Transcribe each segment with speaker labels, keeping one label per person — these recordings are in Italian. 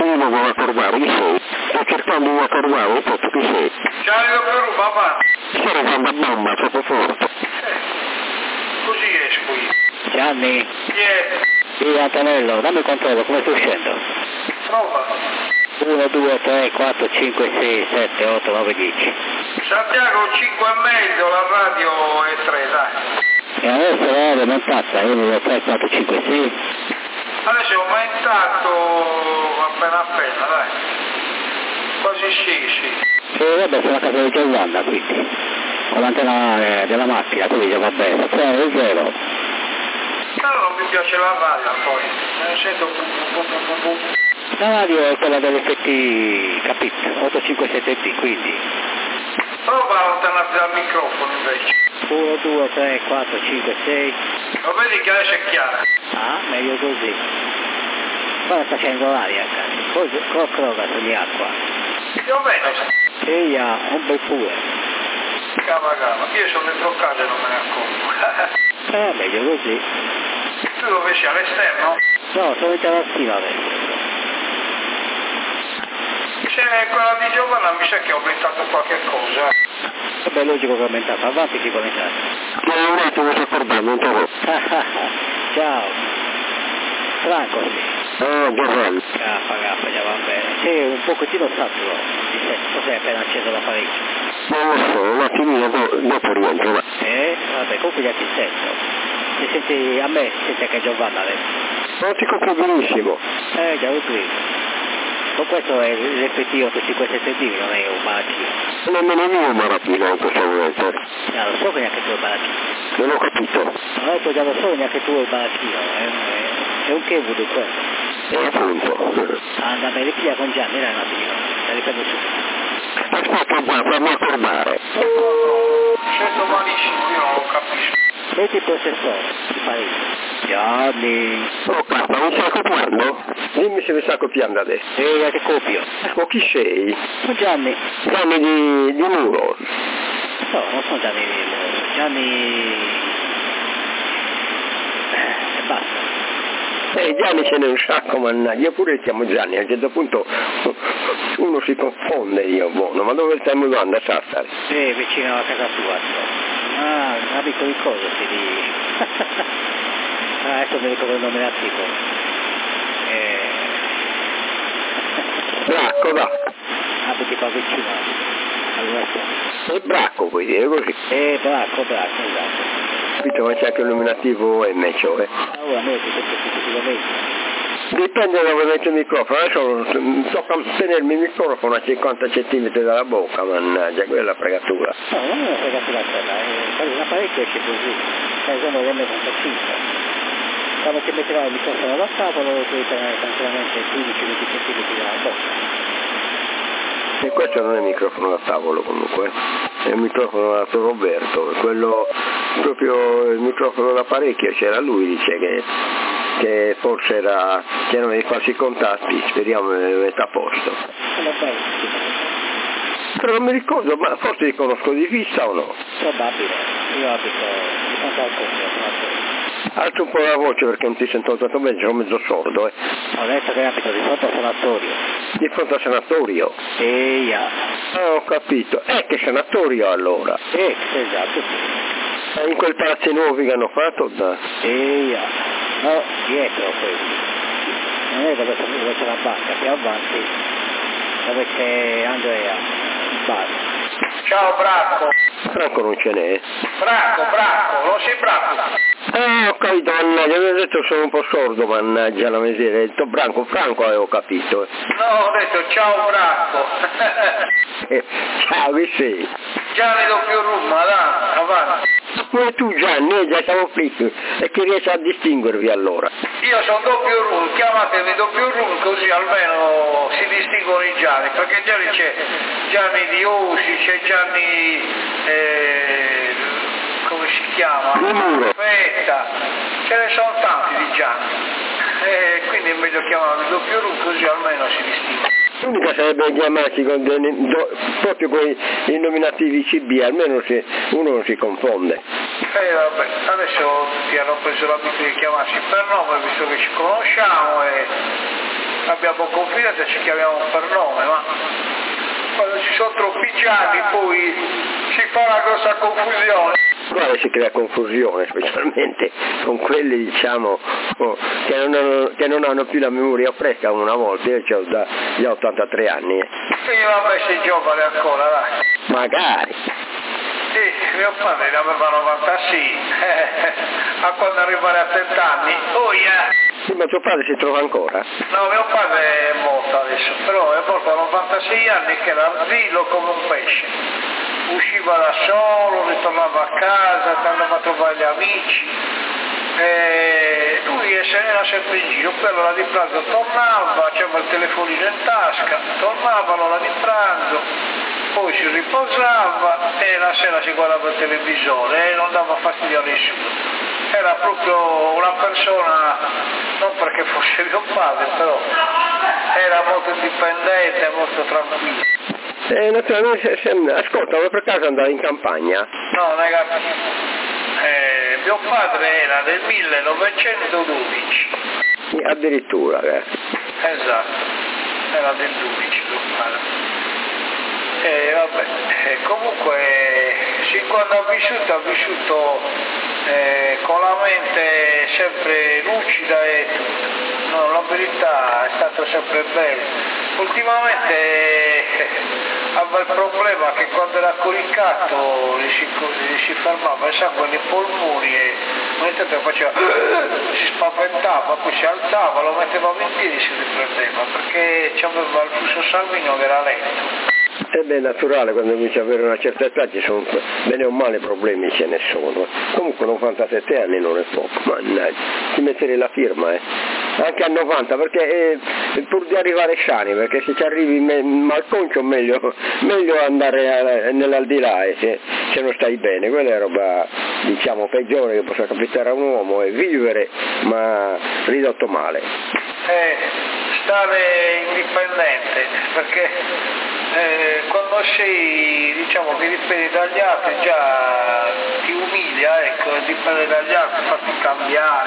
Speaker 1: io non devo accordare, chi sei? Sto cercando di accordare, ho detto chi sei?
Speaker 2: Gianni do più papà.
Speaker 1: Sono con la bomba, troppo forte.
Speaker 2: Così esco io.
Speaker 3: Gianni? Sì, Antonello, dammi il controllo, come sto uscendo?
Speaker 2: Prova.
Speaker 3: 1, 2, 3, 4, 5, 6, 7, 8, 9, 10.
Speaker 2: Santiago 5 e mezzo, la radio è 3, dai.
Speaker 3: E adesso è aumentata, 1, 2, 3, 4, 5, 6.
Speaker 2: Adesso è aumentato appena, dai. Quasi scesi.
Speaker 3: E vabbè, sono a casa di Giovanna, quindi. Con l'antenna della macchina, quindi già va bene. 0.
Speaker 2: Però non mi piace la radio poi. Ne sento pum.
Speaker 3: La radio è quella dell'effetti, capito? 857T, quindi.
Speaker 2: Prova l'alternanza al microfono invece.
Speaker 3: 1, 2, 3, 4, 5, 6.
Speaker 2: Lo vedi che adesso è chiara?
Speaker 3: Ah, meglio così. Guarda, sta facendo l'aria, cazzo. Croga di acqua.
Speaker 2: Più o meno.
Speaker 3: E un bel pure.
Speaker 2: Cava. Io sono dentro casa e non me ne accorgo.
Speaker 3: Meglio così.
Speaker 2: Tu dove sei? All'esterno?
Speaker 3: No, sono in terrazzino adesso.
Speaker 2: Se quella di Giovanna mi sa che ho aumentato qualche cosa.
Speaker 3: Vabbè, logico che ho aumentato. Avanti, tipo aumentato.
Speaker 1: Non un attimo, sto accordando, non trovo.
Speaker 3: Ciao. Franco, sì.
Speaker 1: Giovanni.
Speaker 3: Gaffa, già va bene. Sei un pochettino saturo. Cos'è appena acceso l'apparecchio?
Speaker 1: Non lo so, un attimino dopo rientro, va.
Speaker 3: Vabbè, comunque già ti sento. Ti senti, a me si sente che Giovanna adesso.
Speaker 1: Non ti compro benissimo.
Speaker 3: Già lo credo. Con questo è l'FT 857D, non è un malatino.
Speaker 1: Nemmeno io un malatino in questo momento.
Speaker 3: No, lo so che neanche tu hai il malatino.
Speaker 1: Non ho capito.
Speaker 3: No, poi già lo so neanche tu hai il malatino. È un che vuole quello.
Speaker 1: Appunto.
Speaker 3: Andame, ripiglia con Gianni, dai un attimino. La riprendo subito.
Speaker 1: Aspetta, già, fammi accordare.
Speaker 2: Sento malissimo, io non lo capisco.
Speaker 3: Metti il processore, ti pare. Gianni.
Speaker 1: Oh cazzo, non stai copiando? Dimmi se mi sta copiando adesso.
Speaker 3: Io ti copio.
Speaker 1: Oh, chi sei?
Speaker 3: Sono Gianni.
Speaker 1: Gianni di Muro.
Speaker 3: No, non sono Gianni di Muro. Gianni... basta.
Speaker 1: Gianni ce n'è un sacco, mannaggia. Io pure chiamo Gianni, a un certo punto uno si confonde, io buono. Ma dove stiamo andando a Sassari?
Speaker 3: Vicino a casa tua. Ah, un amico di cosa si dice? Adesso mi ricordo il nome dell'articolo.
Speaker 1: Bracco, va.
Speaker 3: Abiti qua vicino. Allora,
Speaker 1: è Bracco, puoi dire così.
Speaker 3: Bracco, esatto.
Speaker 1: Capito, ma c'è anche l'illuminativo M, cioè.
Speaker 3: Allora, noi ti senti.
Speaker 1: Dipende da dove metto il microfono, adesso tocca tenermi il microfono a 50 cm dalla bocca, mannaggia, quella è la fregatura.
Speaker 3: No, non è una fregatura quella, l'apparecchio esce così, stai usando l'M35. Quando ti metterai il microfono dal tavolo, devi tenere tranquillamente 15-20 cm dalla bocca.
Speaker 1: E questo non è il microfono da tavolo comunque, è il microfono da Roberto, quello proprio il microfono d'apparecchio, c'era lui, dice che forse c'erano dei falsi contatti, speriamo che li metta a posto. Però non mi ricordo, ma forse li conosco di vista o no?
Speaker 3: Probabile, io abito di fronte al corso.
Speaker 1: Alzo un po' la voce perché non ti sento tanto bene, sono mezzo sordo.
Speaker 3: Ho detto che abito di fronte al sanatorio.
Speaker 1: Di fronte al sanatorio? Ho capito. Che sanatorio allora?
Speaker 3: Esatto.
Speaker 1: In quel palazzo nuovi che hanno fatto?
Speaker 3: No, dietro quelli. Non è dove c'è la banca, più avanti, dove c'è Andrea, il bar.
Speaker 2: Ciao Bracco.
Speaker 1: Franco non ce n'è.
Speaker 2: Bracco, non sei Bracco.
Speaker 1: Ho capito, mannaggia, avevo detto sono un po' sordo, mannaggia la miseria, ho detto Franco avevo capito.
Speaker 2: No, ho detto ciao Bracco.
Speaker 1: Ciao, chi sei?
Speaker 2: Gianni doppio Roma, là, avanti.
Speaker 1: Pure tu Gianni, già siamo fritti, e che riesci a distinguervi allora?
Speaker 2: Io sono doppio room, chiamatemi doppio room così almeno si distinguono i Gianni, perché Gianni c'è Gianni di Osi, c'è Gianni, come si chiama? Fetta, ce ne sono tanti di Gianni, quindi è meglio chiamarmi doppio room così almeno si distingue.
Speaker 1: L'unica sarebbe chiamarsi proprio con i nominativi CB, almeno uno non si confonde.
Speaker 2: Vabbè, adesso tutti hanno preso l'abitudine di chiamarsi per nome, visto che ci conosciamo abbiamo confidenza, ci chiamiamo per nome, ma quando ci sono troppi Gianni poi si fa una grossa confusione.
Speaker 1: Guarda, si crea confusione, specialmente con quelli, diciamo, che non hanno più la memoria fresca come una volta. Io ho già 83 anni.
Speaker 2: Quindi vabbè, sei giovane ancora, dai.
Speaker 1: Magari.
Speaker 2: Sì, mio padre ne aveva 96, a quando arrivare a 70 anni, oh yeah!
Speaker 1: Sì, ma tuo padre si trova ancora?
Speaker 2: No, mio padre è morto adesso, però è morto a 96 anni che era arzillo come un pesce. Usciva da solo, ritornava a casa, andava a trovare gli amici. Lui era sempre in giro, poi all'ora di pranzo tornava, c'era il telefonino in tasca, tornava all'ora di pranzo, poi si riposava e la sera si guardava il televisore e non dava fastidio a nessuno. Era proprio una persona, non perché fosse mio padre, però era molto indipendente, molto tranquillo.
Speaker 1: Naturalmente, ascolta, ma per caso andava in campagna?
Speaker 2: No, negativo. Mio padre era del 1912.
Speaker 1: Addirittura,
Speaker 2: Esatto, era del 12 mio padre. Vabbè, comunque, sin quando ha vissuto con la mente sempre lucida e tutto. No, la verità è stato sempre bello. Ultimamente aveva il problema che quando era coricato si fermava il sangue nei polmoni e ogni tanto faceva si spaventava, poi si alzava, lo metteva in piedi e si riprendeva perché aveva il flusso sanguigno che era lento.
Speaker 1: Ed è naturale, quando comincia ad avere una certa età ci sono bene o male problemi, ce ne sono. Comunque 97 anni non è poco, mannaggia, ci metterei la firma, anche a 90, perché pur di arrivare sani, perché se ci arrivi malconcio meglio andare nell'aldilà se non stai bene. Quella è roba, diciamo, peggiore che possa capitare a un uomo, è vivere ma ridotto male.
Speaker 2: Stare indipendente, perché quando sei, diciamo, che dipendi dagli altri già ti umilia, ecco, dipende dagli altri, fatti cambiare,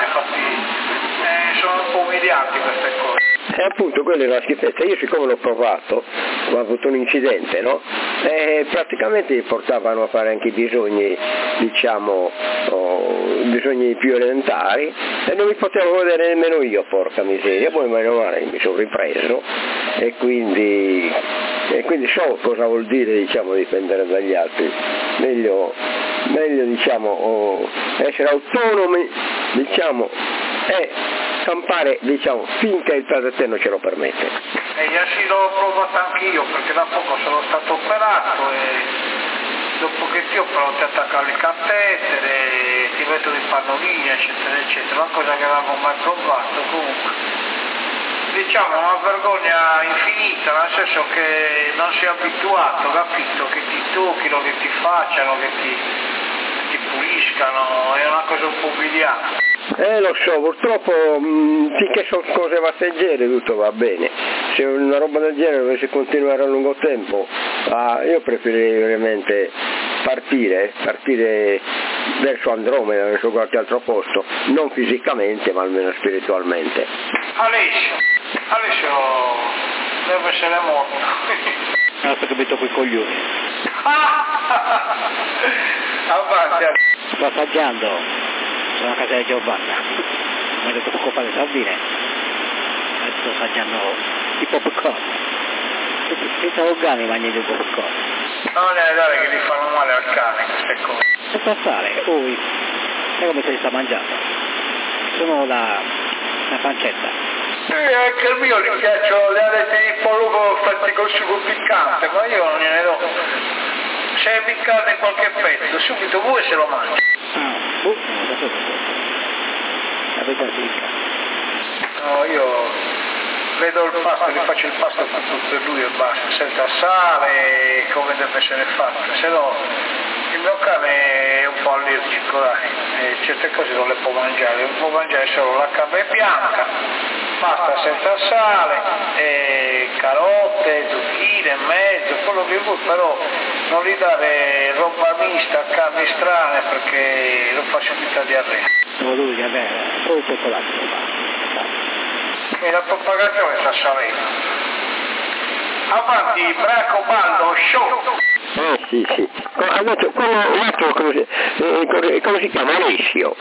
Speaker 2: sono un po' umilianti queste cose.
Speaker 1: E appunto quella è una schifezza. Io siccome l'ho provato, ho avuto un incidente, no? E praticamente mi portavano a fare anche i bisogni, diciamo, bisogni più elementari e non mi potevo vedere nemmeno io, porca miseria. Poi meno male mi sono ripreso e quindi so cosa vuol dire, diciamo, dipendere dagli altri. Meglio diciamo, essere autonomi, diciamo, e campare, diciamo, finché il Padre Eterno ce lo permette.
Speaker 2: E sì, l'ho provato anch'io, perché da poco sono stato operato e dopo che ti operano ti attaccano il catetere, ti mettono i pannolini, eccetera, eccetera, una cosa che avevamo mai provato. Comunque, diciamo, una vergogna infinita, nel senso che non sei abituato, capito, che ti tocchino, che ti facciano, che ti puliscano, è una cosa un po' umiliante.
Speaker 1: Lo so, purtroppo finché sono cose passeggere tutto va bene. Se una roba del genere dovesse continuare a lungo tempo, io preferirei veramente partire verso Andromeda, verso qualche altro posto, non fisicamente ma almeno spiritualmente. Alessio
Speaker 2: deve essere morto.
Speaker 3: Non sto capito quei coglioni.
Speaker 2: Avanti.
Speaker 3: Sto assaggiando. Sono a casa di Giovanna, mi ha detto poco fa le sardine, adesso sto assaggiando i popcorn, senza organi mangi i popcorn.
Speaker 2: Non è dare che ti fanno male al cane queste cose.
Speaker 3: Senza sale, poi, sai come se li sta mangiando? Sono la pancetta.
Speaker 2: Anche il mio gli piacciono le alette di pollo fatti col sugo piccante, ma io non gliene do. Se è piccante in qualche pezzo, subito voi se lo mangi.
Speaker 3: Non so
Speaker 2: no, io vedo il pasto, gli faccio il pasto per lui e basta, senza sale, come deve essere fatto, se no il mio cane è un po' allergico, e certe cose non le può mangiare solo la carne bianca, pasta senza sale, carote, zucchine e mezzo, quello che vuoi, però non gli dare roba mista, carni strane, perché lo fa subito diarrea.
Speaker 3: No, lui vabbè, solo il cioccolato.
Speaker 2: E la propagazione sta salendo. Avanti, Bracco Baldo, show!
Speaker 1: Sì. Adesso, l'altro come si chiama? Alessio.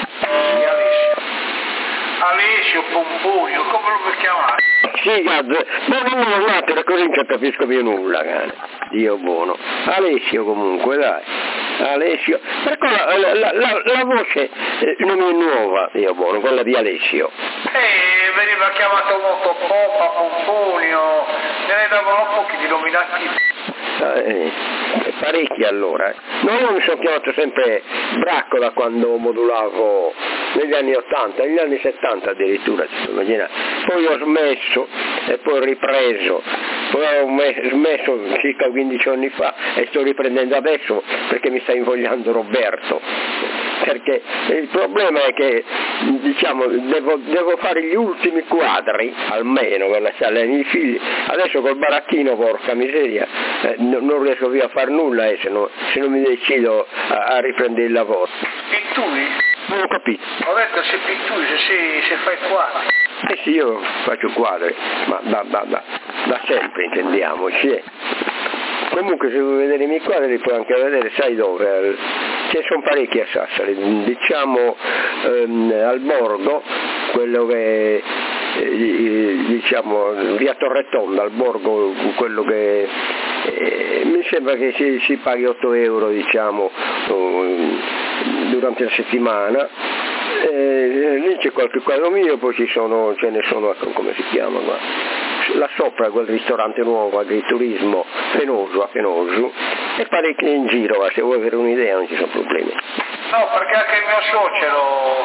Speaker 2: Alessio Pompuglio, come lo puoi chiamare?
Speaker 1: Sì, cazzo, ma non guarda, così non capisco più nulla, cara. Dio buono. Alessio comunque, dai. Alessio. Perché la voce non è nuova, Dio buono, quella di Alessio.
Speaker 2: Veniva chiamato molto Poppa, Pompunio, ne davano pochi di nominativi.
Speaker 1: Parecchi allora. No, io mi sono chiamato sempre Bracco da quando modulavo negli anni 80, negli anni 70 addirittura, si immagina. Poi ho smesso e poi ho ripreso, poi ho smesso circa 15 anni fa e sto riprendendo adesso perché mi sta invogliando Roberto. Perché il problema è che diciamo devo fare gli ultimi quadri almeno per lasciare ai miei figli. Adesso col baracchino, porca miseria, non riesco più a fare nulla se non mi decido a riprendere il lavoro.
Speaker 2: Pitturi?
Speaker 1: Non ho capito.
Speaker 2: Ho detto se pitturi, se fai quadri.
Speaker 1: Sì, io faccio quadri, ma da sempre intendiamoci. Comunque se vuoi vedere i miei quadri puoi anche vedere, sai dove? Ce sono parecchi a Sassari, diciamo al borgo, quello che diciamo via Torretonda, al borgo, quello che mi sembra che si paghi 8 euro diciamo durante la settimana. Lì c'è qualche quadro mio, poi ce ne sono, come si chiama qua? Là sopra quel ristorante nuovo, agriturismo, a Fenoso, e parecchi in giro, se vuoi avere un'idea non ci sono problemi.
Speaker 2: No, perché anche il mio suocero,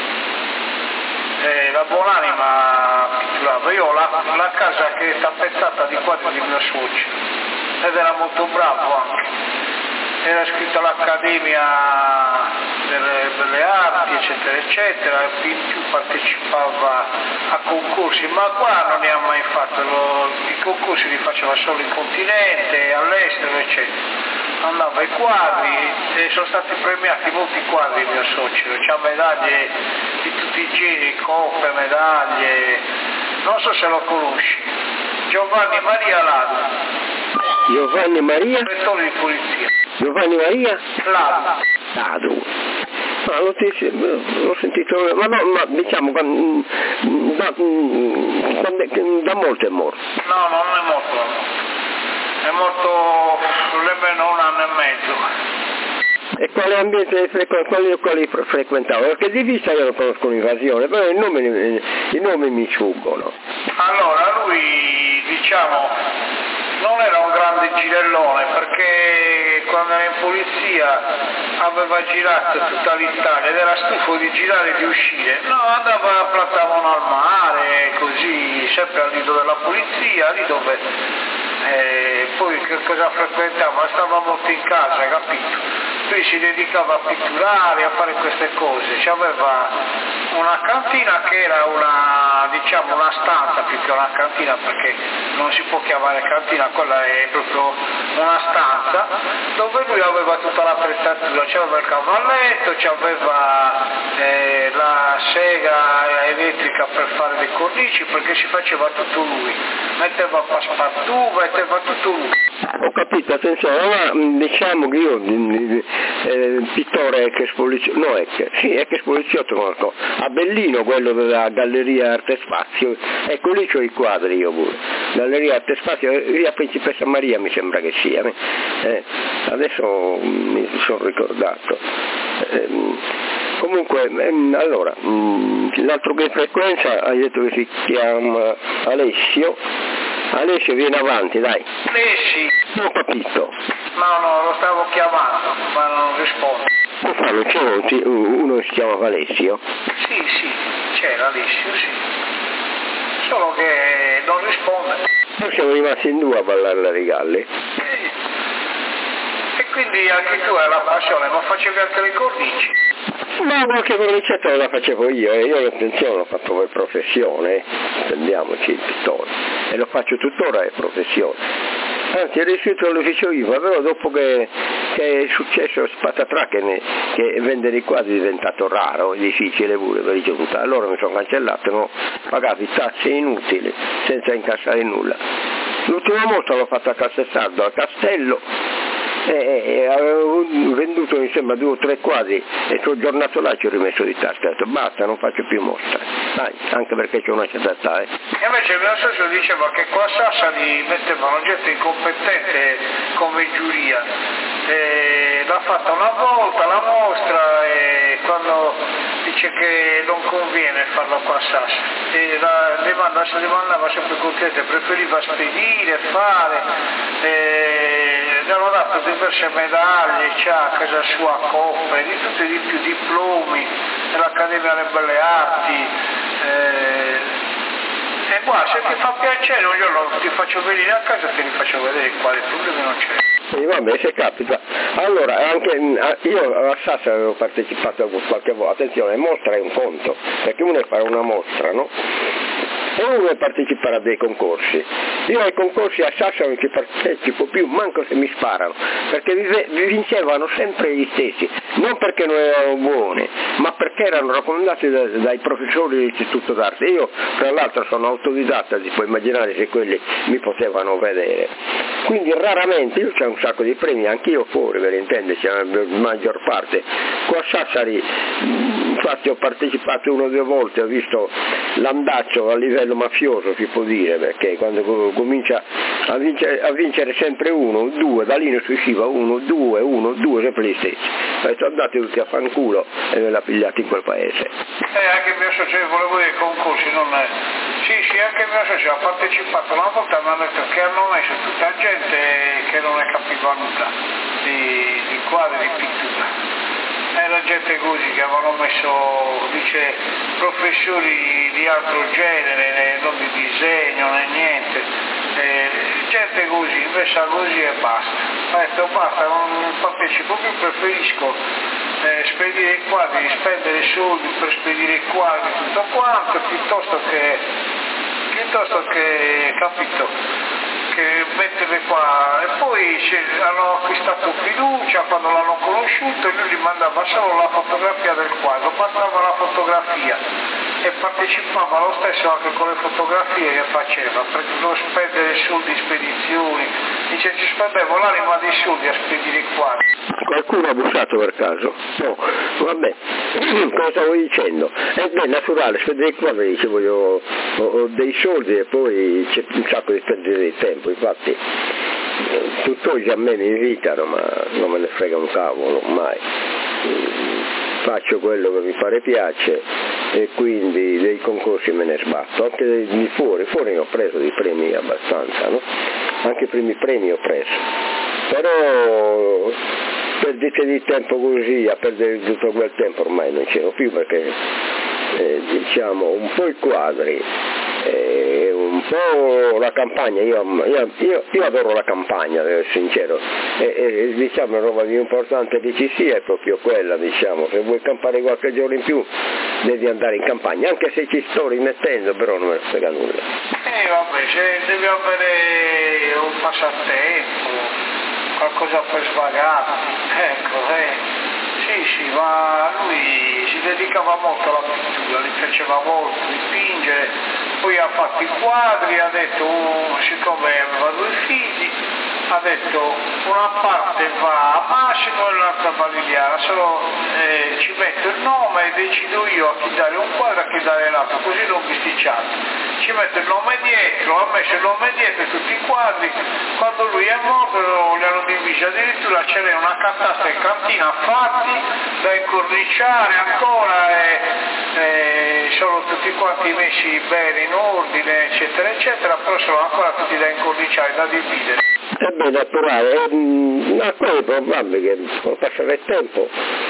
Speaker 2: la buonanima pitturava, io ho la casa che è tappezzata di quadri di mio suocero, ed era molto bravo anche. Era iscritto all'Accademia delle Arti, eccetera, eccetera, in più partecipava a concorsi, ma qua non ne ha mai fatto, i concorsi li faceva solo in continente, all'estero, eccetera. Andava ai quadri, e sono stati premiati molti quadri il mio suocero, c'ha medaglie di tutti i generi, coppe, medaglie, non so se lo conosci, Giovanni Maria Lado.
Speaker 1: Giovanni Maria?
Speaker 2: Direttore di polizia.
Speaker 1: Giovanni Maria?
Speaker 2: Lado.
Speaker 1: Ma l'ho sentito, ma diciamo da molto è morto.
Speaker 2: No, non è morto. È morto nemmeno un anno e mezzo.
Speaker 1: E quale ambiente quali frequentavo? Perché di vista io lo conosco un'invasione, però i nomi mi sfuggono.
Speaker 2: Allora lui diciamo non era un grande girellone perché quando era in polizia aveva girato tutta l'Italia ed era stufo di girare e di uscire. No, andava a Platavono al mare, così, sempre al nido della polizia, lì dove poi che cosa frequentava? Stava molto in casa, capito? Lui si dedicava a pitturare, a fare queste cose, aveva una cantina che era una stanza più che una cantina perché non si può chiamare cantina, quella è proprio una stanza dove lui aveva tutta l'attrezzatura, c'aveva il cavalletto, c'aveva la sega elettrica per fare le cornici perché si faceva tutto lui, metteva passepartout, metteva tutto lui.
Speaker 1: Ho capito, attenzione, ma diciamo che io pittore ex poliziotto conosco a Bellino, quello della Galleria Arte Spazio, ecco lì c'ho i quadri io pure, Galleria Arte Spazio, via Principessa Maria mi sembra che sia, adesso mi sono ricordato. Comunque, allora, l'altro che frequenza hai detto che si chiama Alessio viene avanti, dai.
Speaker 2: Sì.
Speaker 1: Non ho capito.
Speaker 2: No, lo stavo chiamando, ma non risponde.
Speaker 1: Può farlo, c'è uno che si chiama Alessio?
Speaker 2: Sì, c'era Alessio, sì. Solo che non risponde.
Speaker 1: Noi siamo rimasti in due a ballare la Rigalli.
Speaker 2: E quindi anche tu hai la passione, ma facevi anche le cornici?
Speaker 1: Ma qualche cornicetta la facevo io, e io l'attenzione l'ho fatto per professione, intendiamoci il pittore, e lo faccio tuttora per professione. Anzi, è riuscito all'ufficio IVA, però dopo che che è successo spatatrà che vendere i quadri è diventato raro e difficile pure per i giunta, allora mi sono cancellato, no? Pagavi tasse inutili senza incassare nulla. L'ultima volta l'ho fatta a Castelsardo, al Castello, e avevo venduto mi sembra 2 o 3 quadri e sono giornato là e ci ho rimesso di tasca, ho detto basta, non faccio più mostre, dai, anche perché c'è una certa età.
Speaker 2: E invece il mio socio diceva che qua a Sassari mettevano gente incompetente come giuria, l'ha fatta una volta la mostra e quando dice che non conviene farlo qua a Sassari e le mandava sempre contente, preferiva spedire, fare, gli hanno dato diverse medaglie, c'ha a casa sua coppe, di tutto e di più, diplomi dell'Accademia delle Belle Arti, e qua se ti fa piacere un giorno ti faccio venire a casa e te li faccio vedere quale problemi non c'è.
Speaker 1: Sì, vabbè, se capita. Allora, anche io a Sassari avevo partecipato qualche volta, attenzione, mostra è un conto, perché uno è fare una mostra, no? E uno è partecipare a dei concorsi. Io ai concorsi a Sassari non ci partecipo più, manco se mi sparano, perché vincevano sempre gli stessi, non perché non erano buoni, ma perché erano raccomandati dai professori dell'istituto d'arte. Io, tra l'altro, sono autodidatta, si può immaginare se quelli mi potevano vedere. Quindi raramente, io c'ho un sacco di premi, anch'io fuori, per intenderci, la maggior parte. Qua a Sassari, infatti ho partecipato 1 o 2 volte, ho visto l'andaccio a livello mafioso, si può dire, perché quando comincia a vincere sempre 1 o 2, da lì ne si usciva 1 o 2, sempre gli stessi. Ho detto andate tutti a fanculo e me l'ha pigliato in quel paese.
Speaker 2: Anche il mio socio, volevo dire concorsi, non è... Sì, anche il mio socio ha partecipato una volta, mi hanno detto che hanno messo tutta gente che non ne capiva nulla di quadri, di pittura. Era gente così che avevano messo, dice, professori di altro genere, non di disegno né niente, gente così, messa così e basta. Ho detto basta, non partecipo più, preferisco spedire i quadri, spendere soldi per spedire i quadri, tutto quanto, piuttosto che capito, che metterle qua. E poi hanno acquistato fiducia quando l'hanno conosciuto e lui gli mandava solo la fotografia del quadro, bastava la fotografia e partecipava lo stesso anche con le fotografie che faceva, perché non spendere soldi in spedizioni, dice ci spendevo l'anima dei soldi a spedire i quadri.
Speaker 1: Qualcuno ha bussato per caso? No, vabbè, cosa stavo dicendo? È naturale, spendere i quadri, dice voglio ho dei soldi e poi c'è un sacco di spendere di tempo, infatti tutt'oggi a me mi invitano ma non me ne frega un cavolo mai, faccio quello che mi pare piace e quindi dei concorsi me ne sbatto, anche di fuori ne ho preso dei premi abbastanza, no? Anche i primi premi ho preso, però perdite di tempo così, a perdere tutto quel tempo ormai non c'ero più perché diciamo un po' i quadri, un po' la campagna, io adoro la campagna, devo essere sincero, e diciamo la roba più importante che ci sia è proprio quella, diciamo, se vuoi campare qualche giorno in più devi andare in campagna, anche se ci sto rimettendo, però non me ne frega nulla.
Speaker 2: Vabbè, se devi avere un passatempo, qualcosa per svagarti, ecco, sì, ma lui si dedicava molto alla pittura, gli piaceva molto dipingere, poi ha fatto i quadri, ha detto, siccome aveva 2 figli, ha detto una parte va a Massimo e l'altra va a Liliana, solo ci metto il nome e decido io a chi dare un quadro e a chi dare l'altro, così non bisticciato. Ci metto il nome dietro, ha messo il nome dietro tutti i quadri, quando lui è morto li hanno divisi, addirittura c'era una cartaccia in cantina fatti da incorniciare ancora e sono tutti quanti messi bene in ordine eccetera eccetera, però sono ancora tutti da incorniciare, da dividere.
Speaker 1: Beh, naturale, ma poi è probabile che con passare il tempo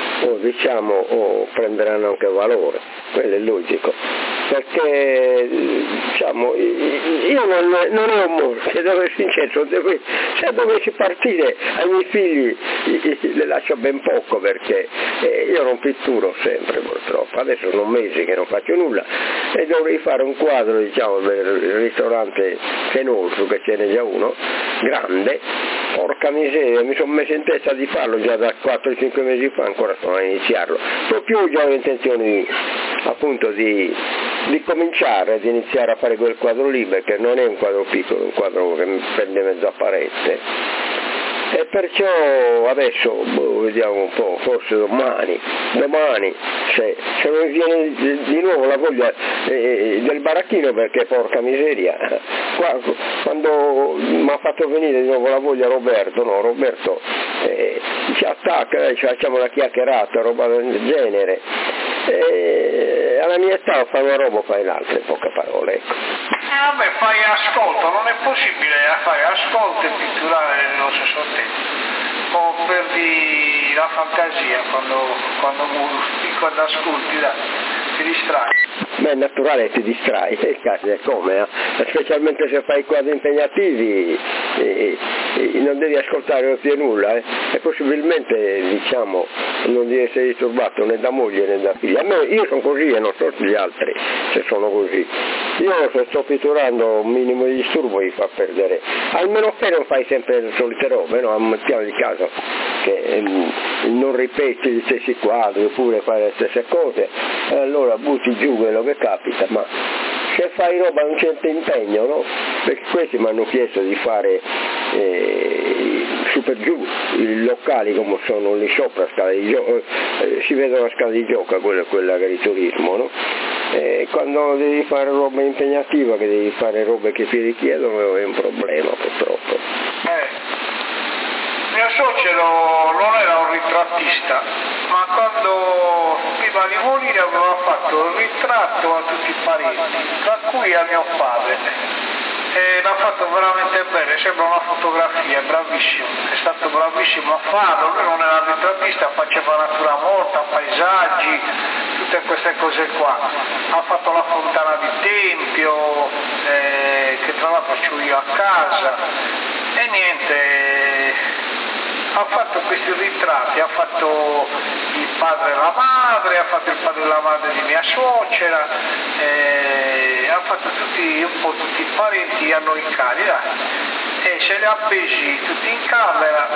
Speaker 1: prenderanno anche valore, quello è logico, perché diciamo io non ho molto, se devo essere sincero, se dovessi partire ai miei figli le lascio ben poco perché io non pitturo sempre purtroppo, adesso sono mesi che non faccio nulla e dovrei fare un quadro diciamo per il ristorante Fenolfo, che ce n'è già uno grande, porca miseria, mi sono messo in testa di farlo già da 4-5 mesi fa, ancora sono a iniziarlo. Per più già ho intenzione appunto di cominciare ad iniziare a fare quel quadro lì, perché non è un quadro piccolo, è un quadro che mi prende mezza parete. E perciò adesso vediamo un po', forse domani se non viene di nuovo la voglia del baracchino, perché porca miseria, quando mi ha fatto venire di nuovo la voglia Roberto ci attacca, ci facciamo una chiacchierata, roba del genere, alla mia età fai una roba, fai l'altra, in poche parole, ecco.
Speaker 2: Vabbè, fai ascolto, non è possibile fare ascolto e pitturare nello stesso tempo, o perdi la fantasia quando ascolti, ti distrai.
Speaker 1: Beh, è naturale, ti distrai, è come, specialmente se fai quadri impegnativi, non devi ascoltare più nulla, e possibilmente, diciamo, non devi essere disturbato né da moglie né da figlia. Io sono così e non so gli altri se sono così. Io se sto pitturando un minimo di disturbo mi fa perdere, almeno che non fai sempre le solite robe, no? Ammettiamo il caso che non ripeti gli stessi quadri oppure fai le stesse cose, allora butti giù quello che capita, ma se fai roba a un certo impegno, no? Perché questi mi hanno chiesto di fare su per giù i locali come sono lì sopra, si vede la scala di gioca, quella agriturismo, no? Quando devi fare roba impegnativa, che devi fare robe che ti richiedono, è un problema purtroppo.
Speaker 2: Mio suocero non era un ritrattista, ma quando prima di morire aveva fatto un ritratto a tutti i parenti, tra cui a mio padre. E l'ha fatto veramente bene, sembra una fotografia, è bravissimo, è stato bravissimo a farlo. Lui non era un ritrattista, faceva natura morta, paesaggi, tutte queste cose qua. Ha fatto la fontana di Tempio, che tra l'altro c'ho io a casa, e niente, ha fatto questi ritratti, ha fatto il padre e la madre, ha fatto il padre e la madre di mia suocera, ha fatto un po' tutti i parenti a noi cari, e ce li ha appesi tutti in camera,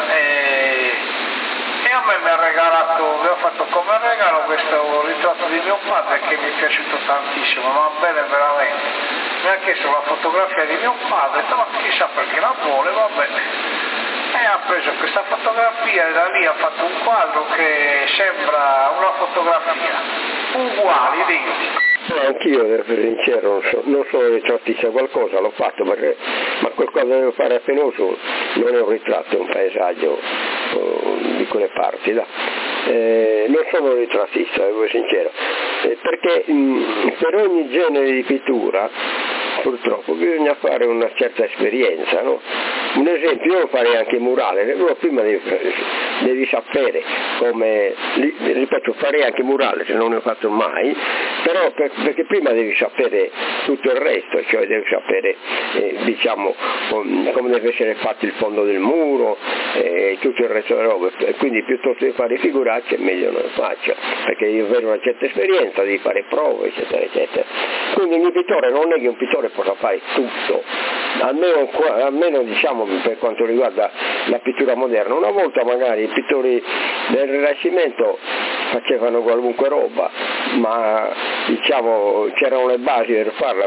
Speaker 2: e a me mi ha fatto come regalo questo ritratto di mio padre che mi è piaciuto tantissimo, ma bene veramente. Mi ha chiesto la fotografia di mio padre, ma chissà perché la vuole, va bene. E ha preso questa fotografia e da lì ha fatto un quadro che sembra una fotografia, uguale, identico.
Speaker 1: Anch'io, devo essere sincero, non sono ritrattista, qualcosa l'ho fatto, ma quel quadro che devo fare a Penoso non è un ritratto, è un paesaggio di quelle parti, là. Non sono ritrattista, devo essere sincero, perché per ogni genere di pittura purtroppo bisogna fare una certa esperienza, no? Un esempio, io farei anche murale, però prima devi sapere come, ripeto, farei anche murale se non ne ho fatto mai, però perché prima devi sapere tutto il resto, cioè devi sapere diciamo come deve essere fatto il fondo del muro e tutto il resto delle robe, quindi piuttosto di fare figuracce è meglio non lo faccio, perché devi avere una certa esperienza, devi fare prove, eccetera eccetera. Quindi un pittore non è che un pittore possa fare tutto, almeno diciamo per quanto riguarda la pittura moderna. Una volta magari i pittori del Rinascimento facevano qualunque roba, ma diciamo c'erano le basi per farla,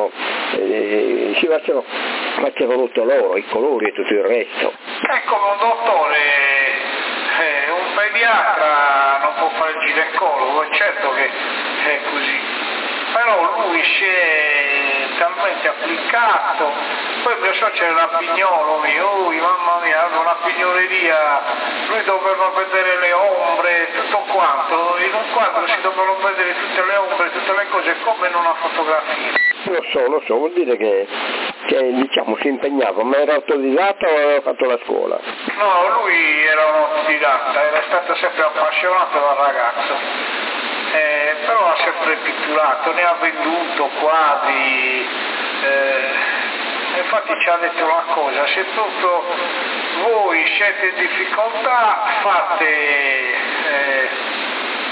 Speaker 1: facevano tutto loro, i colori e tutto il resto.
Speaker 2: Ecco, un dottore, un pediatra non può fare il ginecologo, è certo che è così, però lui si è talmente applicato. Poi mio suocero era pignolo, mamma mia, aveva una pignoleria, lui doveva vedere le ombre, tutto quanto, in un quadro si dovevano vedere tutte le ombre, tutte le cose, come in una fotografia.
Speaker 1: Lo so, vuol dire che diciamo si impegnava, ma era autodidatta o aveva fatto la scuola?
Speaker 2: No, lui era un autodidatta, era stato sempre appassionato da ragazzo, però ha sempre pitturato, ne ha venduto quadri, infatti ci ha detto una cosa: se tutto voi siete in difficoltà,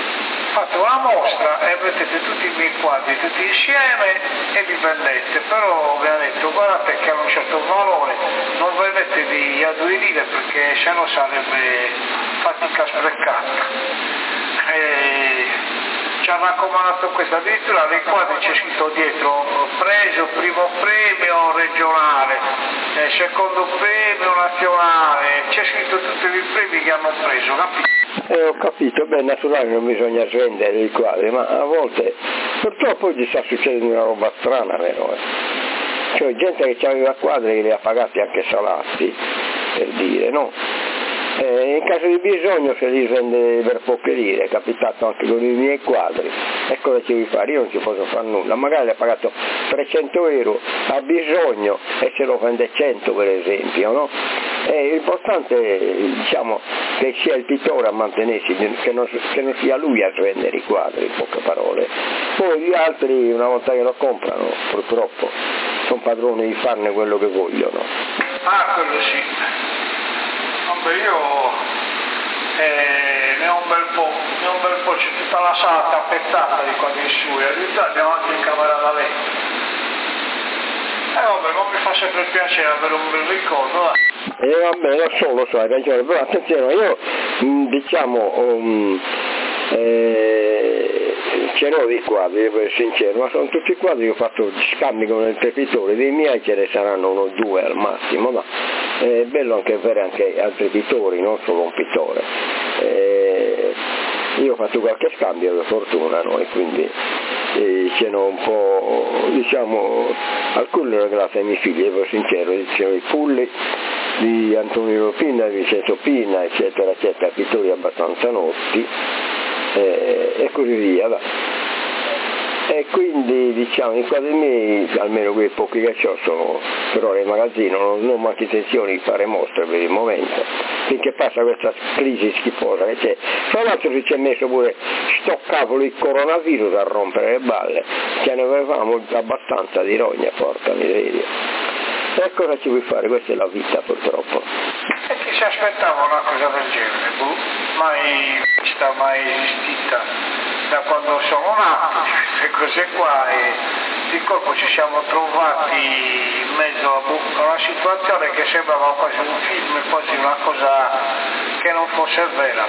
Speaker 2: fate una mostra e mettete tutti i miei quadri tutti insieme e li vendete, però vi ha detto guardate che hanno un certo valore, non vendetevi a 2 lire perché sennò sarebbe fatica sprecata. Ci ha raccomandato questo, addirittura nei quadri c'è scritto dietro preso primo premio regionale, secondo premio nazionale, c'è scritto tutti i premi che hanno preso, capito?
Speaker 1: Ho capito, beh, naturale non bisogna svendere i quadri, ma a volte purtroppo oggi sta succedendo una roba strana, vero? Cioè gente che aveva quadri che li ha pagati anche salati, per dire, no? In caso di bisogno se li svende per poche lire, è capitato anche con i miei quadri, e cosa ci devi fare? Io non ci posso fare nulla, magari le ha pagato 300 euro, ha bisogno e se lo vende 100 per esempio, no? L'importante diciamo che sia il pittore a mantenersi, che non sia lui a svendere i quadri, in poche parole. Poi gli altri una volta che lo comprano purtroppo sono padroni di farne quello che vogliono.
Speaker 2: Ah, quello sì. Vabbè, io ne ho un bel po', c'è tutta la sala tappezzata di quadri suoi, addirittura andiamo anche in camera da letto. Vabbè, non mi fa sempre piacere avere un bel ricordo, dai.
Speaker 1: Vabbè, lo so, hai ragione, però attenzione, io diciamo ce l'ho dei quadri, per essere sincero, ma sono tutti quadri che ho fatto scambi con il pittori, dei miei ce ne saranno 1 o 2 al massimo, ma è bello anche avere anche altri pittori, non solo un pittore. Io ho fatto qualche scambio per fortuna, no? E quindi ce n'ho un po', diciamo, alcuni l'ho regalati ai miei figli, per sincero, c'erano i Pulli di Antonio Pina, Vincenzo Pina, eccetera, eccetera, pittori abbastanza noti, e così via. E quindi diciamo i quadri miei, almeno quei pochi che ho, sono però nel magazzino, non manco intenzione di fare mostre per il momento, finché passa questa crisi schifosa che c'è. Tra l'altro si è messo pure sto cavolo il coronavirus a rompere le balle, ce ne avevamo abbastanza di rogna, porca miseria. E cosa ci vuoi fare? Questa è la vita purtroppo.
Speaker 2: E chi si aspettava una cosa del genere? Mai vista, mai esistita da quando sono nato, queste cose qua, e di colpo ci siamo trovati in mezzo a una situazione che sembrava quasi un film, quasi una cosa che non fosse vera.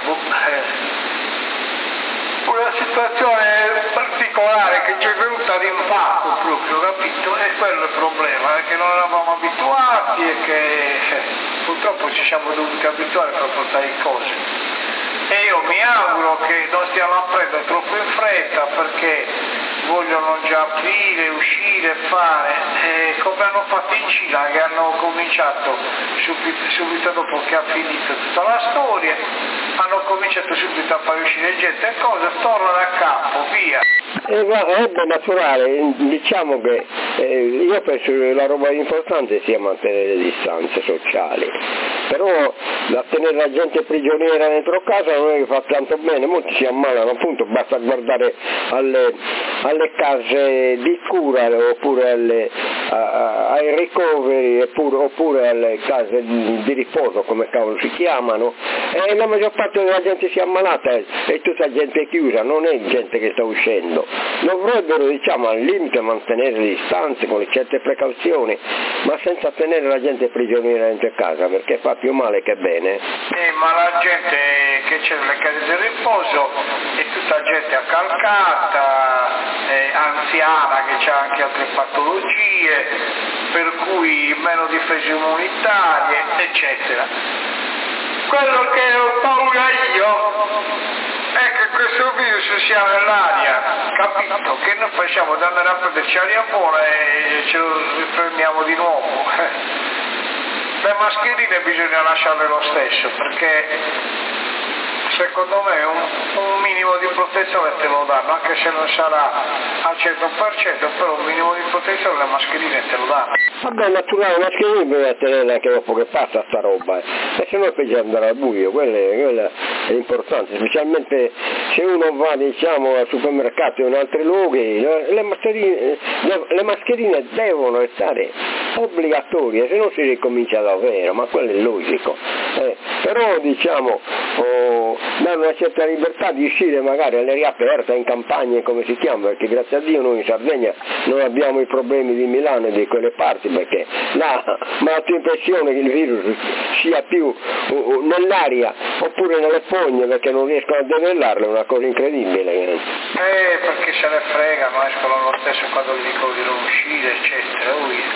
Speaker 2: Una situazione particolare che ci è venuta d'impatto proprio, capito? E quello è il problema, che non eravamo abituati e che purtroppo ci siamo dovuti abituare per portare le cose. E io mi auguro che non stiano a prendere troppo in fretta perché vogliono già aprire, uscire, fare, come hanno fatto in Cina, che hanno cominciato subito dopo che ha finito tutta la storia, hanno cominciato subito a fare uscire gente e cose, tornano a capo, via.
Speaker 1: È naturale, diciamo che io penso che la roba importante sia mantenere le distanze sociali, però da tenere la gente prigioniera dentro casa non è che fa tanto bene, molti si ammalano, appunto basta guardare alle case di cura oppure ai ricoveri oppure alle case di riposo, come cavolo si chiamano, e la maggior parte della gente si è ammalata, è tutta gente chiusa, non è gente che sta uscendo. Dovrebbero, diciamo, al limite mantenere le distanze con le certe precauzioni, ma senza tenere la gente prigioniera dentro casa, perché fa più male che bene.
Speaker 2: Ma la gente che c'è nelle case di riposo è tutta gente accalcata, anziana, che ha anche altre patologie, per cui meno difese immunitarie, eccetera. Quello che ho paura io è che questo virus sia nell'aria, capito? Che noi facciamo di andare a prenderci aria buona e ce lo riprendiamo di nuovo. Le mascherine bisogna lasciarle lo stesso, perché secondo me un minimo di protezione te lo danno, anche se non sarà al 100%, però un minimo di protezione le mascherine te lo danno.
Speaker 1: Vabbè, naturale, la mascherina bisogna tenerla anche dopo che passa sta roba, e se no poi andare al buio, quello è importante, specialmente se uno va, diciamo, al supermercato o in altri luoghi, le mascherine devono restare obbligatorie, se no si ricomincia davvero, ma quello è logico. Però diciamo o dare una certa libertà di uscire magari all'aria aperta, in campagna, come si chiama, perché grazie a Dio noi in Sardegna non abbiamo i problemi di Milano e di quelle parti, perché là mi ha dato l'impressione che il virus sia più nell'aria oppure nelle fogne, perché non riescono a debellarle, è una cosa incredibile.
Speaker 2: Perché se ne fregano, escono lo stesso quando gli dico di non uscire, eccetera.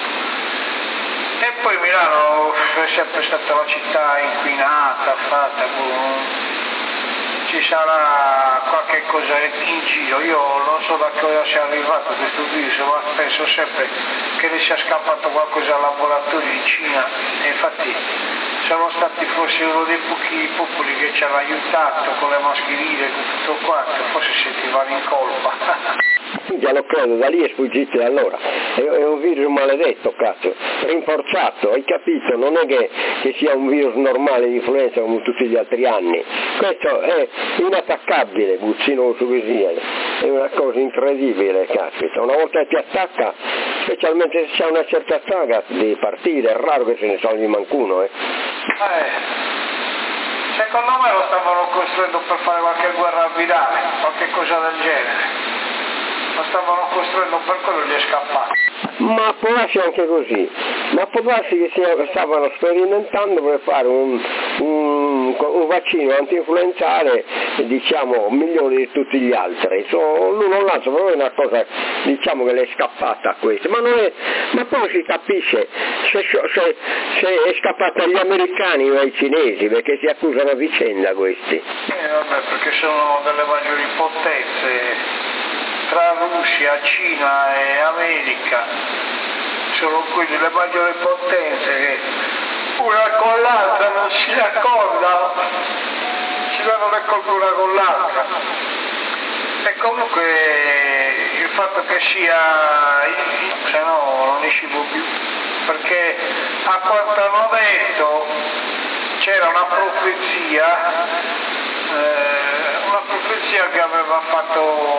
Speaker 2: E poi Milano è sempre stata una città inquinata, fatta, ci sarà qualche cosa in giro, io non so da cosa sia arrivato questo virus, ma penso sempre che ne sia scappato qualcosa al laboratorio in Cina, e infatti sono stati forse uno dei pochi popoli che ci hanno aiutato con le mascherine e tutto quanto, forse sentivano in colpa.
Speaker 1: Già lo credo, da lì è sfuggito da allora, è un virus maledetto, cazzo, rinforzato, hai capito? Non è che sia un virus normale di influenza come tutti gli altri anni, questo è inattaccabile, Buccino su così, è una cosa incredibile, caspita, una volta che ti attacca, specialmente se c'è una certa saga di partire, è raro che se ne salvi mancuno.
Speaker 2: Secondo me lo stavano costruendo per fare qualche guerra virale, qualche cosa del genere. Lo stavano costruendo per quello gli è scappato.
Speaker 1: Ma può darsi anche così, ma può darsi che stavano sperimentando per fare un vaccino anti-influenzale, diciamo, migliore di tutti gli altri. L'uno o l'altro, però è una cosa, diciamo, che le è scappata a questo, ma poi si capisce se è scappata agli americani o ai cinesi, perché si accusano a vicenda questi.
Speaker 2: Vabbè, perché sono delle maggiori potenze. Tra Russia, Cina e America sono quelle le maggiori potenze che una con l'altra non si accordano, si danno le colpe una con l'altra. E comunque il fatto che sia, se no non escivo più, perché a quanto hanno detto c'era una profezia che aveva fatto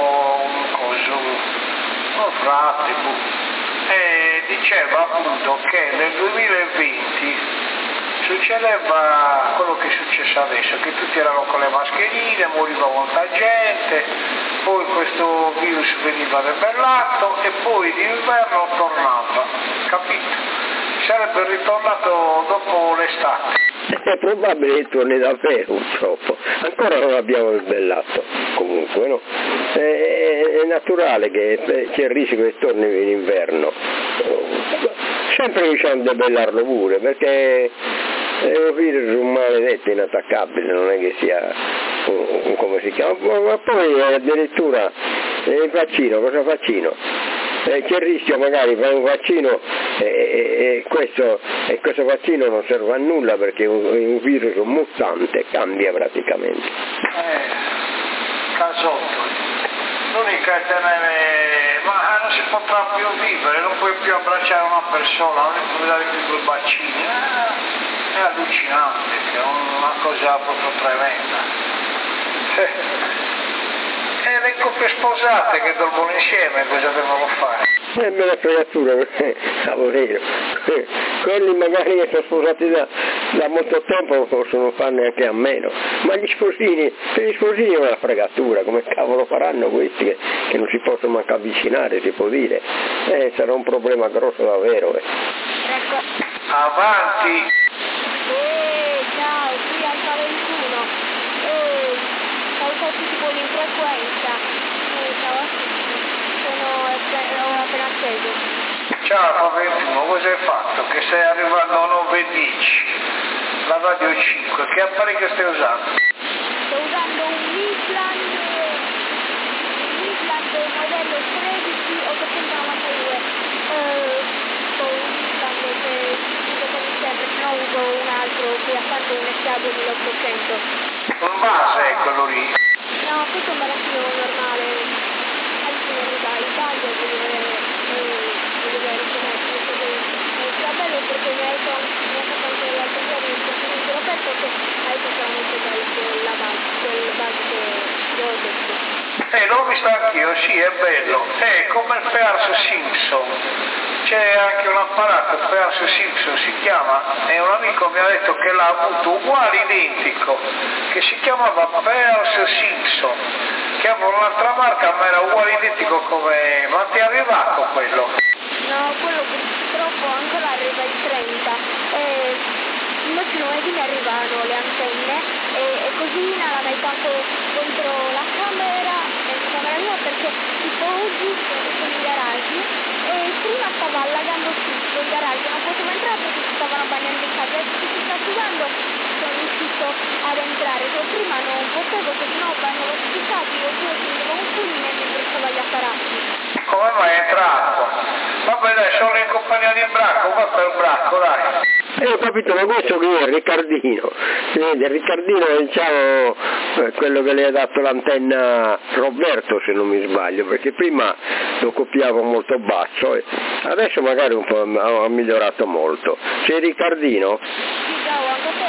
Speaker 2: un frate, e diceva appunto che nel 2020 succedeva quello che è successo adesso, che tutti erano con le mascherine, moriva molta gente, poi questo virus veniva debellato e poi d'inverno tornava, capito? Sarebbe ritornato dopo l'estate.
Speaker 1: È probabile che torni davvero, purtroppo. Ancora non l'abbiamo debellato, comunque, no? È naturale che c'è il rischio che torni in inverno. Sempre riusciamo a debellarlo pure, perché è un virus maledetto, inattaccabile, non è che sia come si chiama. Ma poi addirittura il vaccino, cosa vaccino? C'è il rischio magari fare un vaccino e questo vaccino non serve a nulla perché è un virus mutante, cambia praticamente.
Speaker 2: Casotto. L'unica è tenere, ma non si potrà più vivere, non puoi più abbracciare una persona, non puoi dare più due bacini. È allucinante, è una cosa proprio tremenda. E le coppie sposate che dormono insieme cosa devono fare?
Speaker 1: È bella fregatura, savorino. Quelli magari che sono sposati da molto tempo possono farne anche a meno, ma per gli sposini è una fregatura, come cavolo faranno questi che non si possono manco avvicinare, si può dire? Sarà un problema grosso davvero.
Speaker 2: Avanti!
Speaker 4: Ciao, qui Alfa 21. Tutti tipo l'infrequenza, ho appena acceso.
Speaker 2: Ciao Alfa 21, cosa hai fatto? Che stai arrivando a 910, la radio 5, che apparecchio stai usando?
Speaker 4: Sto usando un Midland modello 13892, sto usando come sempre, se no uso un altro che ha fatto un escaglio 1800.
Speaker 2: Un base è quello lì?
Speaker 4: No, questo è un barattino normale. Adesso non mi dai, taglio di vedere come è bello perché mi ha fatto anche l'altro giorno il componente aperto che hai solamente dal la base che ho detto.
Speaker 2: Non l'ho visto anch'io, sì, è bello. È come il Perso Simpson. C'è anche un apparato, il Perso Simpson si chiama, e un amico mi ha detto che l'ha avuto uguale identico, che si chiamava Perso Simpson, che aveva un'altra marca ma era uguale identico come... Ma ti è arrivato quello?
Speaker 4: No, quello purtroppo ancora arriva il 30. Invece lunedì mi arrivano le antenne e così la metto anche contro la camera mia, perché tipo oggi sono in garage e prima stava allagando tutto il garage, non potevo entrare perché si stavano bagnando in casa, adesso che si sta asciugando sono riuscito ad entrare, cioè prima non potevo perché no bagnavo tutti i capi, oppure prendevo un fulmine e mi bruciava gli apparati.
Speaker 2: Come mai è entrato? Vabbè dai, sono in compagnia di Bracco, va per Bracco, dai.
Speaker 1: Ho capito, ma questo qui è Riccardino. Vedi, Riccardino è diciamo quello che le ha dato l'antenna Roberto, se non mi sbaglio, perché prima lo copiavo molto basso e adesso magari un po' ha migliorato molto. Sei Riccardino?
Speaker 4: Sì, ciao, anche te,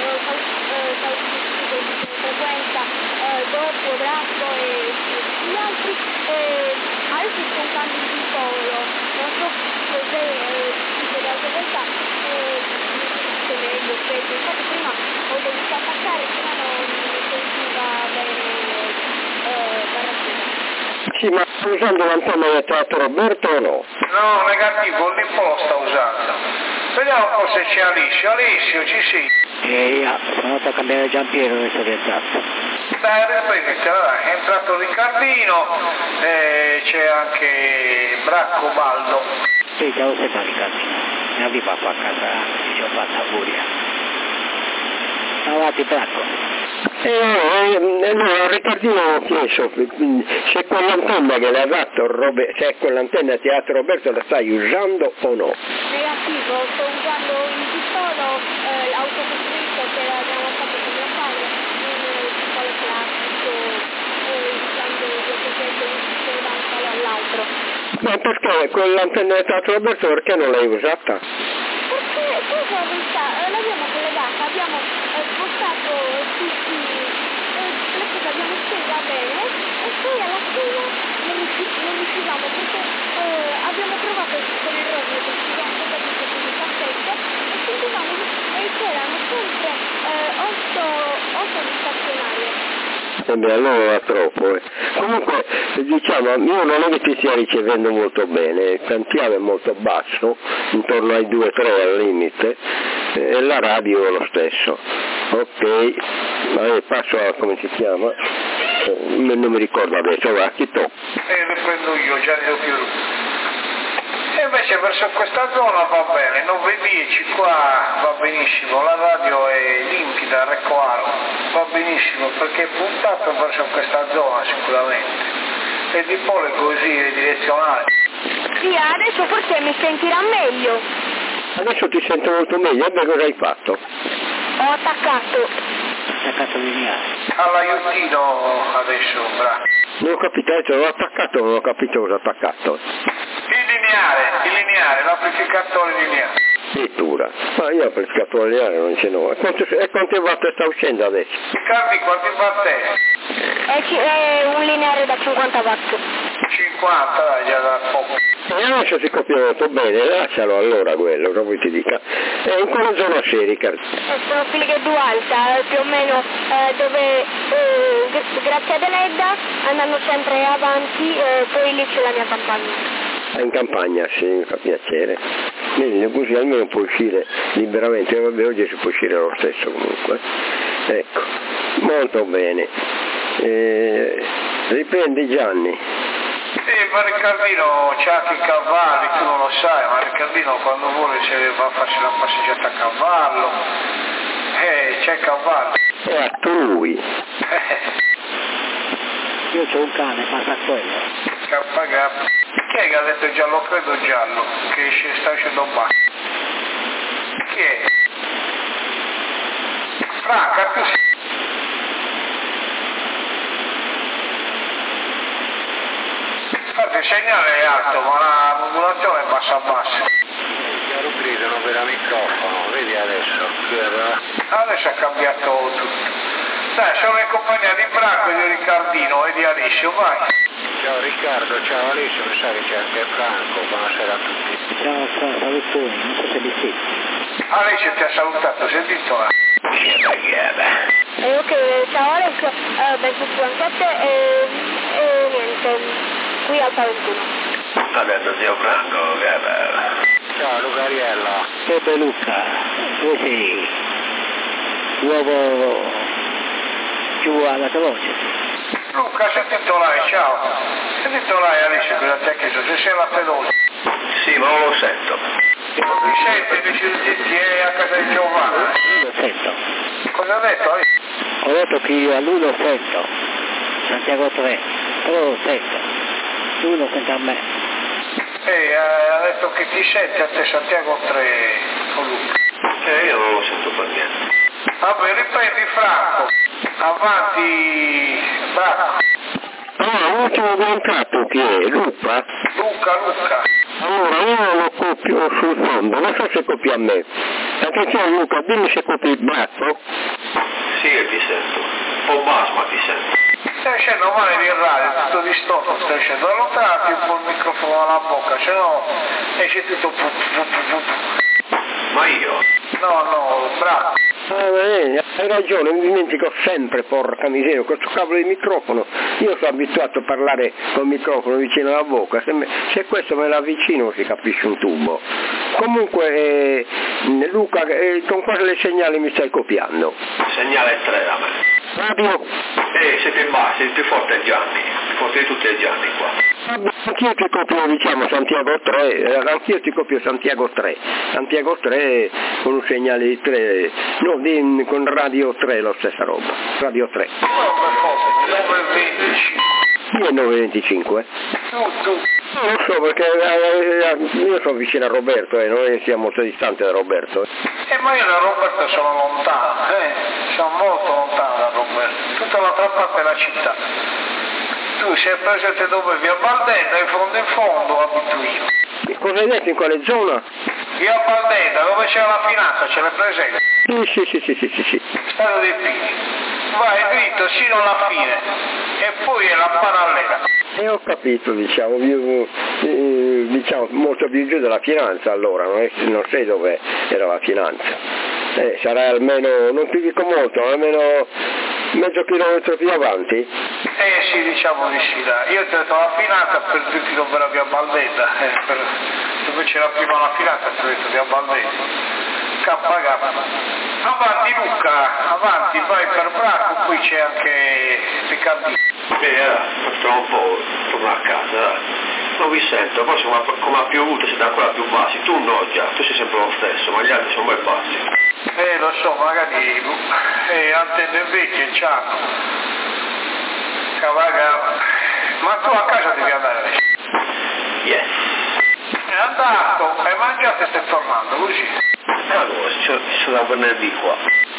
Speaker 4: frequenza, dopo, Bracco e gli altri, adesso sto un cambio di polo, non so se tipo da volta è meglio, peggio, infatti prima ho dovuto attaccare, prima non mi sentiva bene Barracuda.
Speaker 1: Sì, ma sta usando l'antenna del Teatro Roberto o no?
Speaker 2: No, negativo, il po' lo sta usando. Vediamo un po' se c'è Alessio. Alessio, ci sei?
Speaker 3: Sono andato a cambiare Giampiero adesso che è entrato.
Speaker 2: Dai, dai, è entrato Riccardino, c'è anche Bracco Baldo.
Speaker 3: Sì, ciao sempre Riccardino. Mi arriva qua a casa, ci ho fatta furia. Avanti Bracco.
Speaker 1: No, Riccardino ho chiesto se quell'antenna che le ha dato se quell'antenna Teatro Roberto la stai usando o no?
Speaker 4: Negativo, sto usando il piccolo autocostruito che abbiamo fatto con mio padre, un piccolo classico, usando due cosette da un palo all'altro.
Speaker 1: Ma perché quell'antenna di Teatro Roberto perché non l'hai usata?
Speaker 4: Perché cosa l'abbiamo collegata, abbiamo spostato tutti, le cose abbiamo spesa bene e poi alla fine non riuscivamo perché abbiamo provato con il rodio che ci abbiamo portato in cassette e sentivamo e c'erano sempre 8 di stazionarie.
Speaker 1: Beh, allora era troppo. Comunque diciamo io non è che ti stia ricevendo molto bene, il cantiere è molto basso, intorno ai 2-3 al limite, e la radio è lo stesso. Ok, passo a come si chiama? Non mi ricordo adesso, va, chi tocca?
Speaker 2: Le prendo io, Gianni Più. E invece verso questa zona va bene, 9-10 qua va benissimo, la radio è limpida, Reccoaro, va benissimo perché è puntato verso questa zona sicuramente. E di pole così è direzionale.
Speaker 4: Sì, adesso forse mi sentirà meglio.
Speaker 1: Adesso ti sento molto meglio, e beh, cosa hai fatto?
Speaker 4: Ho attaccato.
Speaker 3: Attaccato lineare.
Speaker 2: All'aiutino adesso, bravo.
Speaker 1: Non ho capito, adesso l'ho attaccato, non ho capito cosa ho attaccato.
Speaker 2: Il lineare, l'amplificatore lineare.
Speaker 1: Addirittura, ma io l'amplificatore lineare non ce l'ho. E quante volte sta uscendo adesso?
Speaker 2: Riccardi, quanti watt è?
Speaker 4: È un lineare da 50 watt.
Speaker 2: 50, dai, già da poco.
Speaker 1: E adesso si copia molto bene, lascialo allora quello, proprio ti dica. E in quale zona sei, Riccardo?
Speaker 4: Sono Filighetto Alta, più o meno dove, grazie ad Eledda, andando sempre avanti, poi lì c'è la mia campagna.
Speaker 1: In campagna, sì, mi fa piacere. Bene, così almeno può uscire liberamente, vabbè, oggi si può uscire lo stesso comunque. Ecco, molto bene. Riprendi Gianni.
Speaker 2: Sì, ma Riccardino c'ha anche i cavalli, tu non lo sai, ma Riccardino quando vuole se va a farsi una passeggiata a cavallo, c'è il cavallo.
Speaker 1: È a lui.
Speaker 3: Io c'ho un cane, passa quello.
Speaker 2: Cappagappa. Chi è che ha detto giallo? Credo giallo, che sta uscendo basso. Chi è? Franca, tu sei... Infatti il segnale è alto, ma la modulazione è bassa.
Speaker 5: Lo gridano per il microfono, vedi adesso.
Speaker 2: Adesso ha cambiato tutto. Dai, sono in compagnia di Bracco e di Riccardino e di Alessio, vai.
Speaker 5: Ciao Riccardo, ciao Alessio, mi sa che c'è anche Franco, buonasera a tutti.
Speaker 3: Ciao, salutoni, non so se li senti.
Speaker 2: Alessio ti ha salutato, sentito?
Speaker 4: Ok, ciao Alex, benvenuto su Anchette e niente, qui al 41.
Speaker 1: Adesso zio Franco, che bello.
Speaker 5: Ciao Lucariella.
Speaker 3: Pepe Luca, dove sei? Uovo giù alla veloce.
Speaker 2: Luca, sentito lei, ciao. Sentito lei Alessio, cosa ti ha chiesto? Se sei la pelosa.
Speaker 1: Sì, ma non lo sento.
Speaker 2: Non mi sente, ti è a casa di Giovanna.
Speaker 3: Lo sento.
Speaker 2: Cosa ha detto?
Speaker 3: Ho detto che a lui lo sento. Santiago 3. Però lo sento. Lui lo sente a me.
Speaker 2: Ha detto che ti sente a te Santiago 3 con Luca.
Speaker 1: Io non lo sento per niente.
Speaker 2: Vabbè, ripeti Franco. Avanti, bravo.
Speaker 1: Allora, l'ultimo contatto chi è? Luca?
Speaker 2: Luca.
Speaker 1: Allora, io lo copio sul fondo, non so se copia a me. Attenzione Luca, dimmi se copi il braccio. Sì, ti sento. Un po' basso, ma ti sento.
Speaker 2: Stai uscendo male di radio, tutto distorto, stai uscendo. Allontanati un po' il microfono dalla bocca, se no esce tutto.
Speaker 1: Ma io?
Speaker 2: No, bravo.
Speaker 1: Hai ragione, mi dimentico sempre, porca miseria, questo cavolo di microfono. Io sono abituato a parlare col microfono vicino alla bocca, se questo me l'avvicino si capisce un tubo. Comunque, Luca, con quale segnale mi stai copiando?
Speaker 5: Segnale 3 da me.
Speaker 1: Radio?
Speaker 5: Siete bassi, più forte è Gianni, più forte di tutti è Gianni qua.
Speaker 1: Anch'io ti copio, diciamo, Santiago 3, anch'io ti copio Santiago 3 con un segnale di 3, no, con Radio 3 la stessa roba, Radio 3. Io è 925.
Speaker 2: Tu.
Speaker 1: Non lo so perché io sono vicino a Roberto e non siamo molto distante da Roberto.
Speaker 2: Ma io da Roberto sono lontano, sono molto lontano da Roberto, tutta l'altra parte della città. Tu sei presente dove? Via Baldetta, in fondo abito io.
Speaker 1: Cosa hai detto, in quale zona?
Speaker 2: Via Baldetta, dove c'è la finanza, ce l'hai presente?
Speaker 1: Sì.
Speaker 2: Stadio dei Pini. Vai dritto sino alla fine e poi è la parallela.
Speaker 1: Ho capito, diciamo molto più giù della finanza allora, non sei dove era la finanza. Sarà almeno, non ti dico molto, almeno mezzo chilometro più avanti?
Speaker 2: Sì, diciamo di sì, dai. Io ti ho detto la finanza per dirti dove era via Baldetta, dove c'era prima la finanza ti ho detto via Baldetta. Avanti Luca, avanti, vai per Bracco, qui c'è anche Riccardo.
Speaker 5: Tra un po' torno a casa, dai. Non vi sento, forse come ha piovuto siete ancora più bassi, tu no già, tu sei sempre lo stesso, ma gli altri sono ben bassi.
Speaker 2: Lo so, magari antenne vecchie c'hanno. Cavaga. Ma tu a casa devi andare?
Speaker 5: Yes.
Speaker 2: È andato, hai mangiato e stai tornando, così.
Speaker 5: Allora, sono da venerdì qua.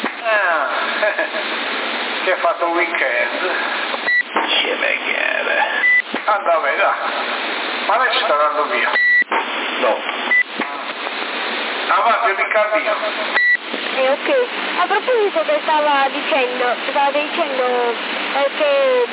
Speaker 2: Che hai fatto un weekend?
Speaker 5: Ci vediamo.
Speaker 2: Anda bene, dai. Ma lei sta andando via?
Speaker 5: No.
Speaker 2: Avanti Riccardino.
Speaker 4: Ok, a proposito che stava dicendo che